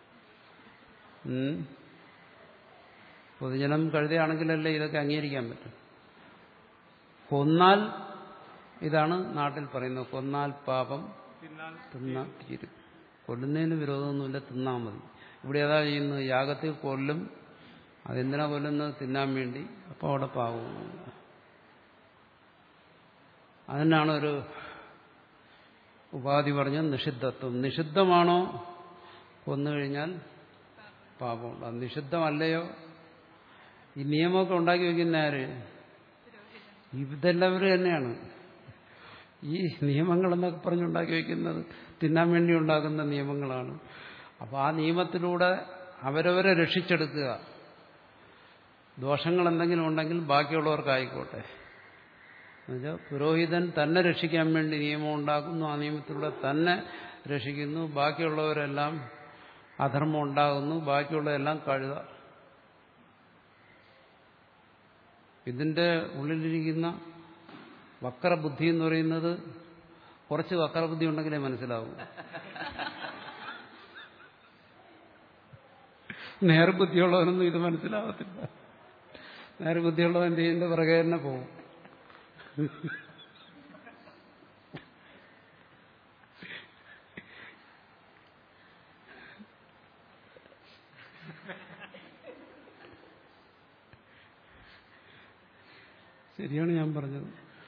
പൊതുജനം കഴുതയാണെങ്കിലല്ലേ ഇതൊക്കെ അംഗീകരിക്കാൻ പറ്റും. കൊന്നാൽ, ഇതാണ് നാട്ടിൽ പറയുന്നത്, കൊന്നാൽ പാപം തിന്നാ തീരും. കൊല്ലുന്നതിന് വിരോധമൊന്നുമില്ല, തിന്നാൽ മതി. ഇവിടെ ഏതാ ചെയ്യുന്നത്? യാഗത്തിൽ കൊല്ലും. അതെന്തിനാ കൊല്ലുന്നത്? തിന്നാൻ വേണ്ടി. അപ്പോൾ അവിടെ പാപമൊന്നുമില്ല. അതിനാണ് ഒരു ഉപാധി പറഞ്ഞ നിഷിദ്ധത്വം. നിഷിദ്ധമാണോ കൊന്നുകഴിഞ്ഞാൽ പാപമുണ്ട്. അത് നിഷിദ്ധമല്ലയോ? ഈ നിയമമൊക്കെ ഉണ്ടാക്കി വയ്ക്കുന്ന ആര്? ഇതെല്ലാവരും തന്നെയാണ്. ഈ നിയമങ്ങളെന്നൊക്കെ പറഞ്ഞുണ്ടാക്കി വയ്ക്കുന്നത് തിന്നാൻ വേണ്ടി ഉണ്ടാക്കുന്ന നിയമങ്ങളാണ്. അപ്പോൾ ആ നിയമത്തിലൂടെ അവരവരെ രക്ഷിച്ചെടുക്കുക. ദോഷങ്ങൾ എന്തെങ്കിലും ഉണ്ടെങ്കിൽ ബാക്കിയുള്ളവർക്കായിക്കോട്ടെ. എന്നുവെച്ചാൽ പുരോഹിതൻ തന്നെ രക്ഷിക്കാൻ വേണ്ടി നിയമം ഉണ്ടാക്കുന്നു, ആ നിയമത്തിലൂടെ തന്നെ രക്ഷിക്കുന്നു. ബാക്കിയുള്ളവരെല്ലാം അധർമ്മം ഉണ്ടാകുന്നു, ബാക്കിയുള്ളതെല്ലാം കഴുത. ഇതിന്റെ ഉള്ളിലിരിക്കുന്ന വക്രബുദ്ധി എന്ന് പറയുന്നത് കുറച്ച് വക്രബുദ്ധി ഉണ്ടെങ്കിലേ മനസ്സിലാവൂ. നേർബുദ്ധിയുള്ളവനൊന്നും ഇത് മനസ്സിലാവത്തില്ല. നേർബുദ്ധിയുള്ളവൻ എന്ത് ചെയ്യുന്ന പിറകെ തന്നെ പോകും. ശരിയാണ് ഞാൻ പറഞ്ഞത്.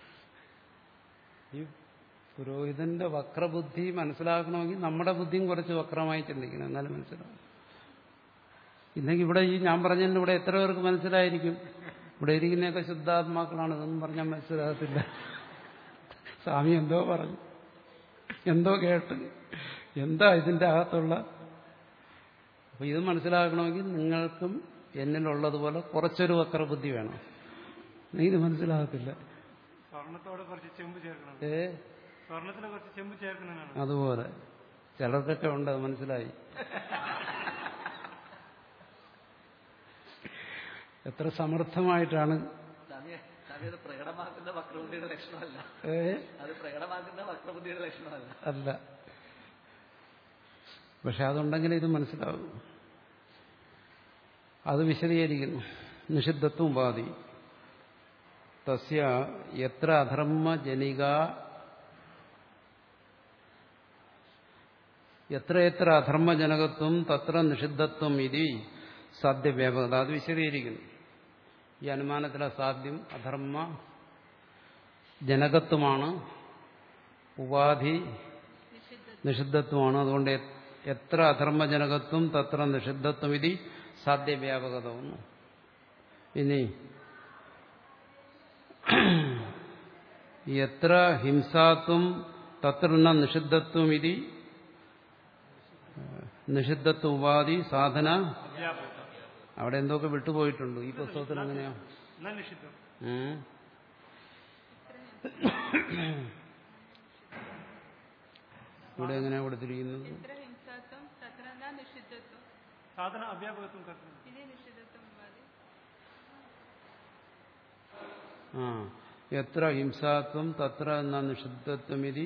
ഈ പുരോഹിതന്റെ വക്രബുദ്ധി മനസ്സിലാക്കണമെങ്കിൽ നമ്മുടെ ബുദ്ധിയും കുറച്ച് വക്രമായി ചിന്തിക്കണം, എന്നാലും മനസ്സിലാവും. ഇല്ലെങ്കിൽ ഇവിടെ ഈ ഞാൻ പറഞ്ഞതിന് ഇവിടെ എത്ര പേർക്ക് മനസ്സിലായിരിക്കും? ഇവിടെ ഇരിക്കുന്നതൊക്കെ ശുദ്ധാത്മാക്കളാണ്, ഇതൊന്നും പറഞ്ഞാൽ മനസ്സിലാകത്തില്ല. സ്വാമി എന്തോ പറഞ്ഞു, എന്തോ കേട്ട്, എന്താ ഇതിന്റെ അകത്തുള്ള. അപ്പൊ ഇത് മനസ്സിലാക്കണമെങ്കിൽ നിങ്ങൾക്കും എന്നിലുള്ളതുപോലെ കുറച്ചൊരു വക്രബുദ്ധി വേണം. ഇത് മനസ്സിലാകത്തില്ല. സ്വർണത്തോടെ കുറച്ച് ചെമ്പ് ചേർക്കണം. ഏ സ്വർണത്തിന് കുറച്ച് ചെമ്പ് ചേർക്കണതാണ്. അതുപോലെ ചിലർക്കൊക്കെ ഉണ്ട്, അത് മനസ്സിലായി. എത്ര സമർത്ഥമായിട്ടാണ്. അത് പ്രകടമാക്കുന്ന വക്രബുദ്ധിയുടെ ലക്ഷണമല്ല. ഏ അത് പ്രകടമാക്കുന്ന വക്രബുദ്ധിയുടെ ലക്ഷണമല്ല. അല്ല, പക്ഷെ അതുണ്ടെങ്കിൽ ഇത് മനസ്സിലാവും. അത് വിശദീകരിക്കുന്നു. നിഷിദ്ധത്വം ഉപാധി തസ്യ എത്ര അധർമ്മജനിക എത്ര എത്ര അധർമ്മജനകത്വം തത്ര നിഷിദ്ധത്വം ഇതി സാധ്യവ്യാപകത. അത് വിശദീകരിക്കുന്നു. ഈ അനുമാനത്തിലെ സാധ്യം അധർമ്മ ജനകത്വമാണ്, ഉപാധി നിഷിദ്ധത്വമാണ്. അതുകൊണ്ട് എത്ര അധർമ്മജനകത്വം തത്ര നിഷിദ്ധത്വം ഇതി സാധ്യവ്യാപകത വന്നു. ഇനി എത്ര ഹിംസാത്വം തത്ര നിഷിദ്ധത്വം ഇതി നിഷിദ്ധത്വ ഉപാധി സാധന. അവിടെ എന്തൊക്കെ വിട്ടുപോയിട്ടുണ്ട് ഈ പുസ്തകത്തിൽ. എങ്ങനെയാ ഇവിടെ എങ്ങനെയാ കൊടുത്തിരിക്കുന്നത്? സാധന അഭ്യാപകത്വം. ആ എത്ര ഹിംസാത്വം തത്ര എന്ന നിഷിദ്ധത്വമിതി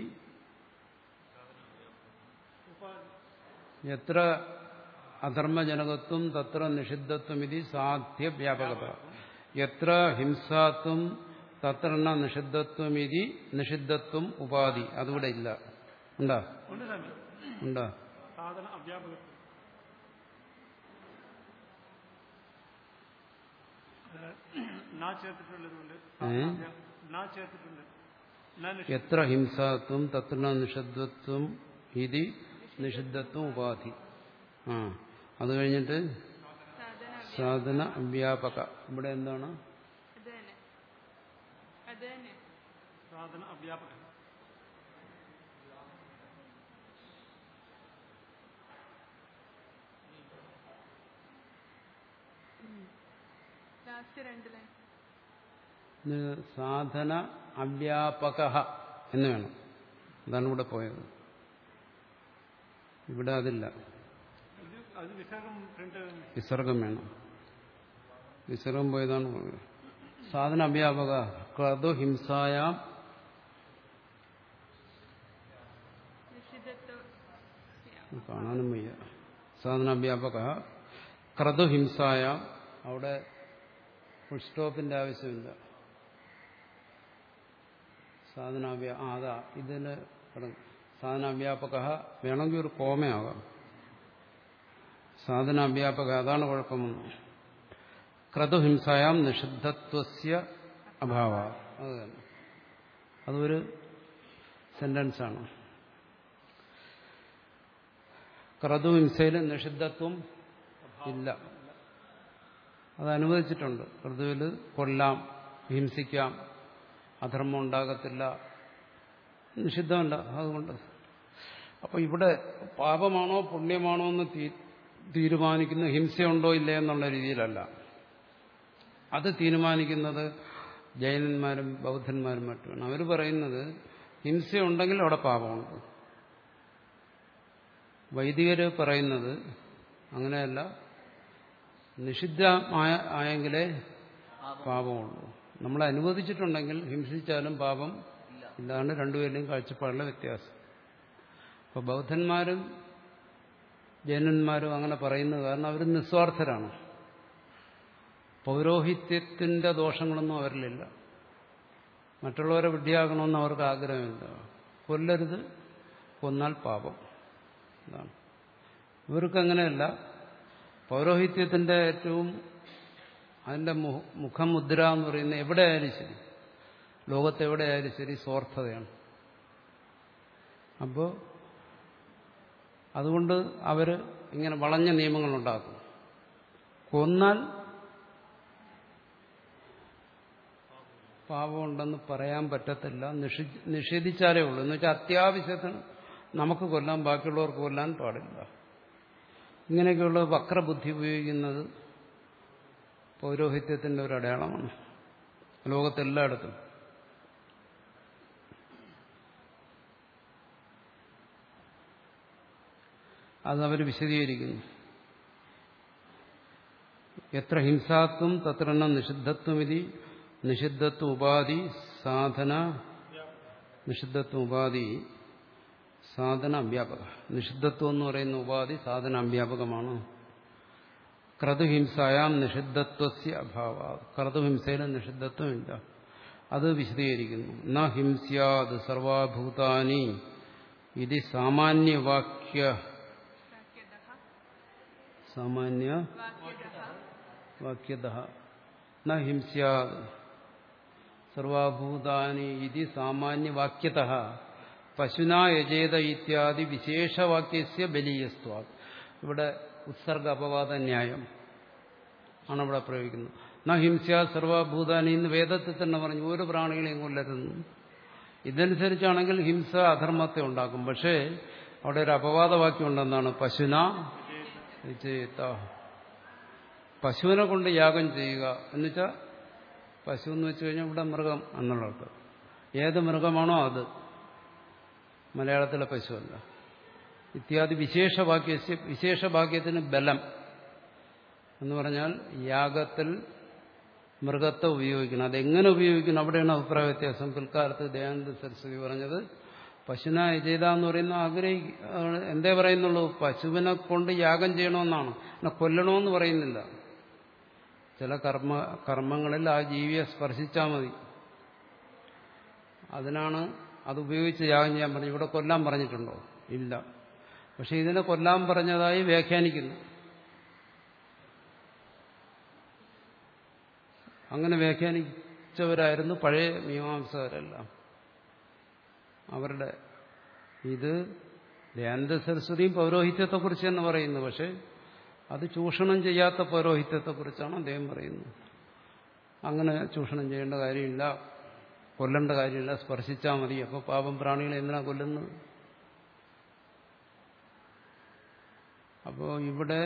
എത്ര അധർമ്മജനകത്വം തത്ര നിഷിദ്ധത്വമിതി സാധ്യവ്യാപകത. എത്ര ഹിംസാത്വം തത്ര എന്ന നിഷിദ്ധത്വമിതി നിഷിദ്ധത്വം ഉപാധി. അതുകൂടെ ഇല്ല. ഉണ്ടാ ഉണ്ടാ സാധന അഭ്യാപകത്വം. എത്ര ഹിംസാത്വം തത്ര നിഷിദ്ധത്വം ഇതി നിഷിദ്ധത്വം ഉപാധി. ആ അത് കഴിഞ്ഞിട്ട് സാധന അവ്യാപക. ഇവിടെ എന്താണ്? സാധന അവ്യാപക. സാധന അവ്യാപക എന്ന് വേണം. അതാണ് ഇവിടെ പോയത്. ഇവിടെ അതില്ല, വിസർഗം വേണം. വിസർഗം പോയതാണ് പോയത്. സാധന അവ്യാപക ക്രതു ഹിംസായാം കാണാനും വയ്യ. സാധന അവ്യാപക ക്രതു ഹിംസായാം. അവിടെ ഫുൾ സ്റ്റോപ്പിന്റെ ആവശ്യമില്ല. സാധനാവ്യ അതാ ഇതിന് സാധനാവ്യാപക വേണമെങ്കിൽ ഒരു കോമയാകാം. സാധനാവ്യാപക അതാണ് കുഴപ്പമൊന്നും. ക്രതുഹിംസായാം നിഷിദ്ധത്വസ്യ അഭാവ. അത് തന്നെ, അതൊരു സെന്റൻസാണ്. ക്രതുഹിംസയിൽ നിഷിദ്ധത്വം ഇല്ല, അത് അനുവദിച്ചിട്ടുണ്ട്. ക്രതുവിൽ കൊല്ലാം, ഹിംസിക്കാം, അധർമ്മം ഉണ്ടാകത്തില്ല, നിഷിദ്ധമല്ല. അതുകൊണ്ട് അപ്പൊ ഇവിടെ പാപമാണോ പുണ്യമാണോ എന്ന് തീരുമാനിക്കുന്ന ഹിംസയുണ്ടോ ഇല്ലേ എന്നുള്ള രീതിയിലല്ല. അത് തീരുമാനിക്കുന്നത് ജൈനന്മാരും ബൗദ്ധന്മാരും മറ്റുമാണ്. അവർ പറയുന്നത് ഹിംസയുണ്ടെങ്കിൽ അവിടെ പാപമുണ്ട്. വൈദികര് പറയുന്നത് അങ്ങനെയല്ല, നിഷിദ്ധമായ ആയെങ്കിലേ പാപമുള്ളൂ. നമ്മൾ അനുവദിച്ചിട്ടുണ്ടെങ്കിൽ ഹിംസിച്ചാലും പാപം ഇതാണ് രണ്ടുപേരുടെയും കാഴ്ചപ്പാടിലെ വ്യത്യാസം. അപ്പോൾ ബൗദ്ധന്മാരും ജൈനന്മാരും അങ്ങനെ പറയുന്നത് കാരണം അവർ നിസ്വാർത്ഥരാണ്. പൗരോഹിത്യത്തിന്റെ ദോഷങ്ങളൊന്നും അവരിലില്ല. മറ്റുള്ളവരെ വിഡ്ഢിയാകണമെന്ന് അവർക്ക് ആഗ്രഹമില്ല. കൊല്ലരുത്, കൊന്നാൽ പാപം. അതാണ്. ഇവർക്ക് അങ്ങനെയല്ല. പൗരോഹിത്യത്തിന്റെ ഏറ്റവും അതിന്റെ മുഖമുദ്ര എന്ന് പറയുന്നത് എവിടെയായാലും ശരി, ലോകത്തെവിടെയായാലും ശരി, സ്വാർത്ഥതയാണ്. അപ്പോൾ അതുകൊണ്ട് അവർ ഇങ്ങനെ വളഞ്ഞ നിയമങ്ങളുണ്ടാക്കും. കൊന്നാൽ പാപമുണ്ടെന്ന് പറയാൻ പറ്റത്തില്ല, നിഷേധിച്ചാലേ ഉള്ളൂ. എന്ന് വെച്ചാൽ അത്യാവശ്യത്തിന് നമുക്ക് കൊല്ലാൻ, ബാക്കിയുള്ളവർക്ക് കൊല്ലാൻ പാടില്ല. ഇങ്ങനെയൊക്കെയുള്ള വക്രബുദ്ധി ഉപയോഗിക്കുന്നത് പൗരോഹിത്യത്തിന്റെ ഒരു അടയാളമാണ് ലോകത്തെല്ലായിടത്തും. അത് അവർ വിശദീകരിക്കുന്നു. എത്ര ഹിംസാത്വം തത്ര നിഷിദ്ധത്വമിതി നിഷിദ്ധത്വ ഉപാധി സാധന നിഷിദ്ധത്വ ഉപാധി സാധന അവ്യാപക. നിഷിദ്ധത്വം എന്ന് പറയുന്ന ഉപാധി സാധന അവ്യാപകമാണ്. ക്രതുഹിംസായാം നിഷിദ്ധത്വസ്യ അഭാവ. ക്രതുഹിംസയിലും നിഷിദ്ധത്വമില്ല. അത് വിശദീകരിക്കുന്നു. ന ഹിംസ്യാത് സർവാഭൂതാനി ഇത് സാമാന്യവാക്യ സാമാന്യ വാക്യത ന ഹിംസ്യാത് സർവാഭൂതാനി ഇത് സാമാന്യവാക്യത പശുനാ യജേത ഇത്യാദി വിശേഷവാക്യസ്യ ബലീയസ്ത്വാ. ഇവിടെ ഉത്സർഗ അപവാദ ന്യായം ആണ് ഇവിടെ പ്രയോഗിക്കുന്നത്. ന ഹിംസ്യാ സർവഭൂതാനി എന്ന് വേദത്തിൽ തന്നെ പറഞ്ഞു, ഒരു പ്രാണികളെയും കൊല്ലരുന്നു. ഇതനുസരിച്ചാണെങ്കിൽ ഹിംസ അധർമ്മത്തെ ഉണ്ടാക്കും. പക്ഷേ അവിടെ ഒരു അപവാദവാക്യം ഉണ്ടെന്നാണ്, പശുന വിജയത. പശുവിനെ കൊണ്ട് യാഗം ചെയ്യുക എന്നുവെച്ചാൽ, പശു എന്ന് വെച്ച് കഴിഞ്ഞാൽ ഇവിടെ മൃഗം എന്നുള്ളത് ഏത് മൃഗമാണോ അത്, മലയാളത്തിലെ പശുവല്ല. ഇത്യാദി വിശേഷവാക്യ വിശേഷവാക്യത്തിന് ബലം എന്ന് പറഞ്ഞാൽ യാഗത്തിൽ മൃഗത്തെ ഉപയോഗിക്കണം. അതെങ്ങനെ ഉപയോഗിക്കണം, അവിടെയാണ് അഭിപ്രായ വ്യത്യാസം. പിൽക്കാലത്ത് ദയാനന്ദ സരസ്വതി പറഞ്ഞത് പശുന യജേത എന്ന് പറയുന്ന ആഗ്രഹി എന്തേ പറയുന്നുള്ളൂ, പശുവിനെ കൊണ്ട് യാഗം ചെയ്യണമെന്നാണ്, എന്നെ കൊല്ലണമെന്ന് പറയുന്നില്ല. ചില കർമ്മ കർമ്മങ്ങളിൽ ആ ജീവിയെ സ്പർശിച്ചാൽ മതി, അതിനാണ് അത് ഉപയോഗിച്ച് യാഗം ചെയ്യാൻ പറഞ്ഞു. ഇവിടെ കൊല്ലാൻ പറഞ്ഞിട്ടുണ്ടോ? ഇല്ല. പക്ഷെ ഇതിനെ കൊല്ലാൻ പറഞ്ഞതായി വ്യാഖ്യാനിക്കുന്നു. അങ്ങനെ വ്യാഖ്യാനിച്ചവരായിരുന്നു പഴയ മീമാംസകരെല്ലാം. അവരുടെ ഇത് ദയാനന്ദ സരസ്വതിയും പൗരോഹിത്യത്തെക്കുറിച്ച് തന്നെ പറയുന്നു. പക്ഷെ അത് ചൂഷണം ചെയ്യാത്ത പൗരോഹിത്യത്തെക്കുറിച്ചാണ് അദ്ദേഹം പറയുന്നത്. അങ്ങനെ ചൂഷണം ചെയ്യേണ്ട കാര്യമില്ല, കൊല്ലേണ്ട കാര്യമില്ല, സ്പർശിച്ചാൽ മതി. അപ്പോൾ പാപം പ്രാണികളെ എന്തിനാ കൊല്ലുന്നത്? അപ്പോൾ ഇവിടെ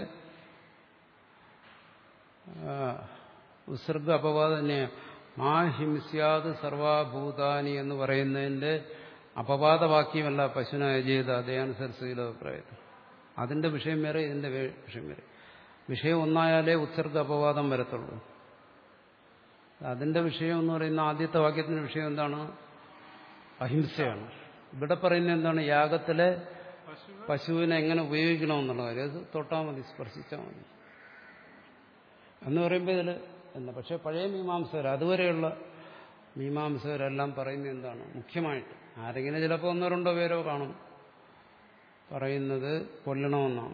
ഉത്സർഗ അപവാദം തന്നെ മാ ഹിംസ്യാത് സർവാഭൂതാനി എന്ന് പറയുന്നതിന്റെ അപവാദവാക്യമല്ല പശുന യജേത ദയാനന്ദ സരസ്വതിയുടെ അഭിപ്രായത്തിൽ. അതിന്റെ വിഷയം വേറെ, ഇതിന്റെ വിഷയം വേറെ. വിഷയം ഒന്നായാലേ ഉത്സർഗ അപവാദം വരത്തുള്ളൂ. അതിന്റെ വിഷയം എന്ന് പറയുന്ന ആദ്യത്തെ വാക്യത്തിന്റെ വിഷയം എന്താണ്? അഹിംസയാണ്. ഇവിടെ പറയുന്നത് എന്താണ്? യാഗത്തിലെ പശുവിനെ എങ്ങനെ ഉപയോഗിക്കണമെന്നുള്ള കാര്യം. അത് തൊട്ടാൽ മതി, സ്പർശിച്ചാൽ മതി എന്ന് പറയുമ്പോൾ ഇതിൽ എന്താ. പക്ഷെ പഴയ മീമാംസകർ, അതുവരെയുള്ള മീമാംസകരെല്ലാം പറയുന്നത് എന്താണ്? മുഖ്യമായിട്ട് ആരെങ്കിലും ചിലപ്പോൾ ഒന്നോ രണ്ടോ പേരോ കാണും പറയുന്നത് കൊല്ലണമെന്നാണ്.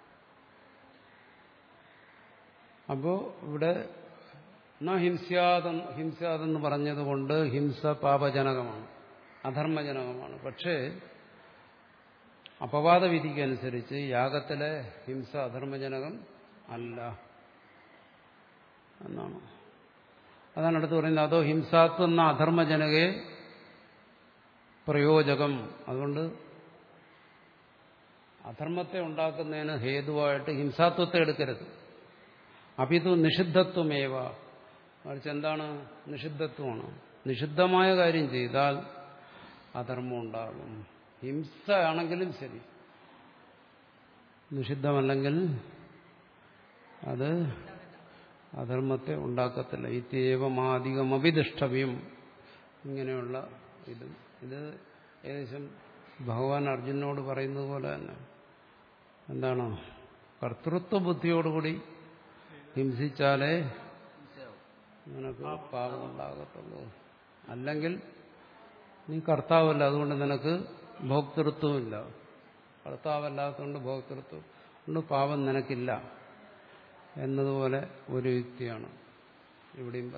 അപ്പോൾ ഇവിടെ ന ഹിംസ്യാദ് ഹിംസ്യാദെന്ന് പറഞ്ഞതുകൊണ്ട് ഹിംസ പാപജനകമാണ്, അധർമ്മജനകമാണ്. പക്ഷേ അപവാദ വിധിക്കനുസരിച്ച് യാഗത്തിലെ ഹിംസ അധർമ്മജനകം അല്ല എന്നാണ്. അതാണ് അടുത്ത് പറയുന്നത്. അതോ ഹിംസാത്വം എന്ന അധർമ്മജനകയെ പ്രയോജകം. അതുകൊണ്ട് അധർമ്മത്തെ ഉണ്ടാക്കുന്നതിന് ഹേതുവായിട്ട് ഹിംസാത്വത്തെ എടുക്കരുത്. അപിതു നിഷിദ്ധത്വമേവ. മറിച്ച് എന്താണ്? നിഷിദ്ധത്വമാണ്. നിഷിദ്ധമായ കാര്യം ചെയ്താൽ അധർമ്മം ഉണ്ടാകും. ഹിംസ ആണെങ്കിലും ശരി, നിഷിദ്ധമല്ലെങ്കിൽ അത് അധർമ്മത്തെ ഉണ്ടാക്കത്തില്ല. ഇത്യേവമാധികമഭിതിഷ്ഠവ്യം, ഇങ്ങനെയുള്ള ഇത് ഇത് ഏകദേശം ഭഗവാൻ അർജുനോട് പറയുന്നത് പോലെ തന്നെ. എന്താണ്? കർത്തൃത്വ ബുദ്ധിയോടുകൂടി ഹിംസിച്ചാലേ നിനക്ക് പാപം ഉണ്ടാകത്തുള്ളൂ. അല്ലെങ്കിൽ നീ കർത്താവല്ല, അതുകൊണ്ട് നിനക്ക് ഭോക്തൃത്വമില്ല. കർത്താവല്ലാത്തതുകൊണ്ട് ഭോക്തൃത്വം കൊണ്ട് പാപം നിനക്കില്ല എന്നതുപോലെ ഒരു യുക്തിയാണ് ഇവിടെയും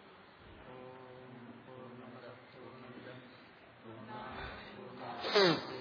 പറയുന്നത്.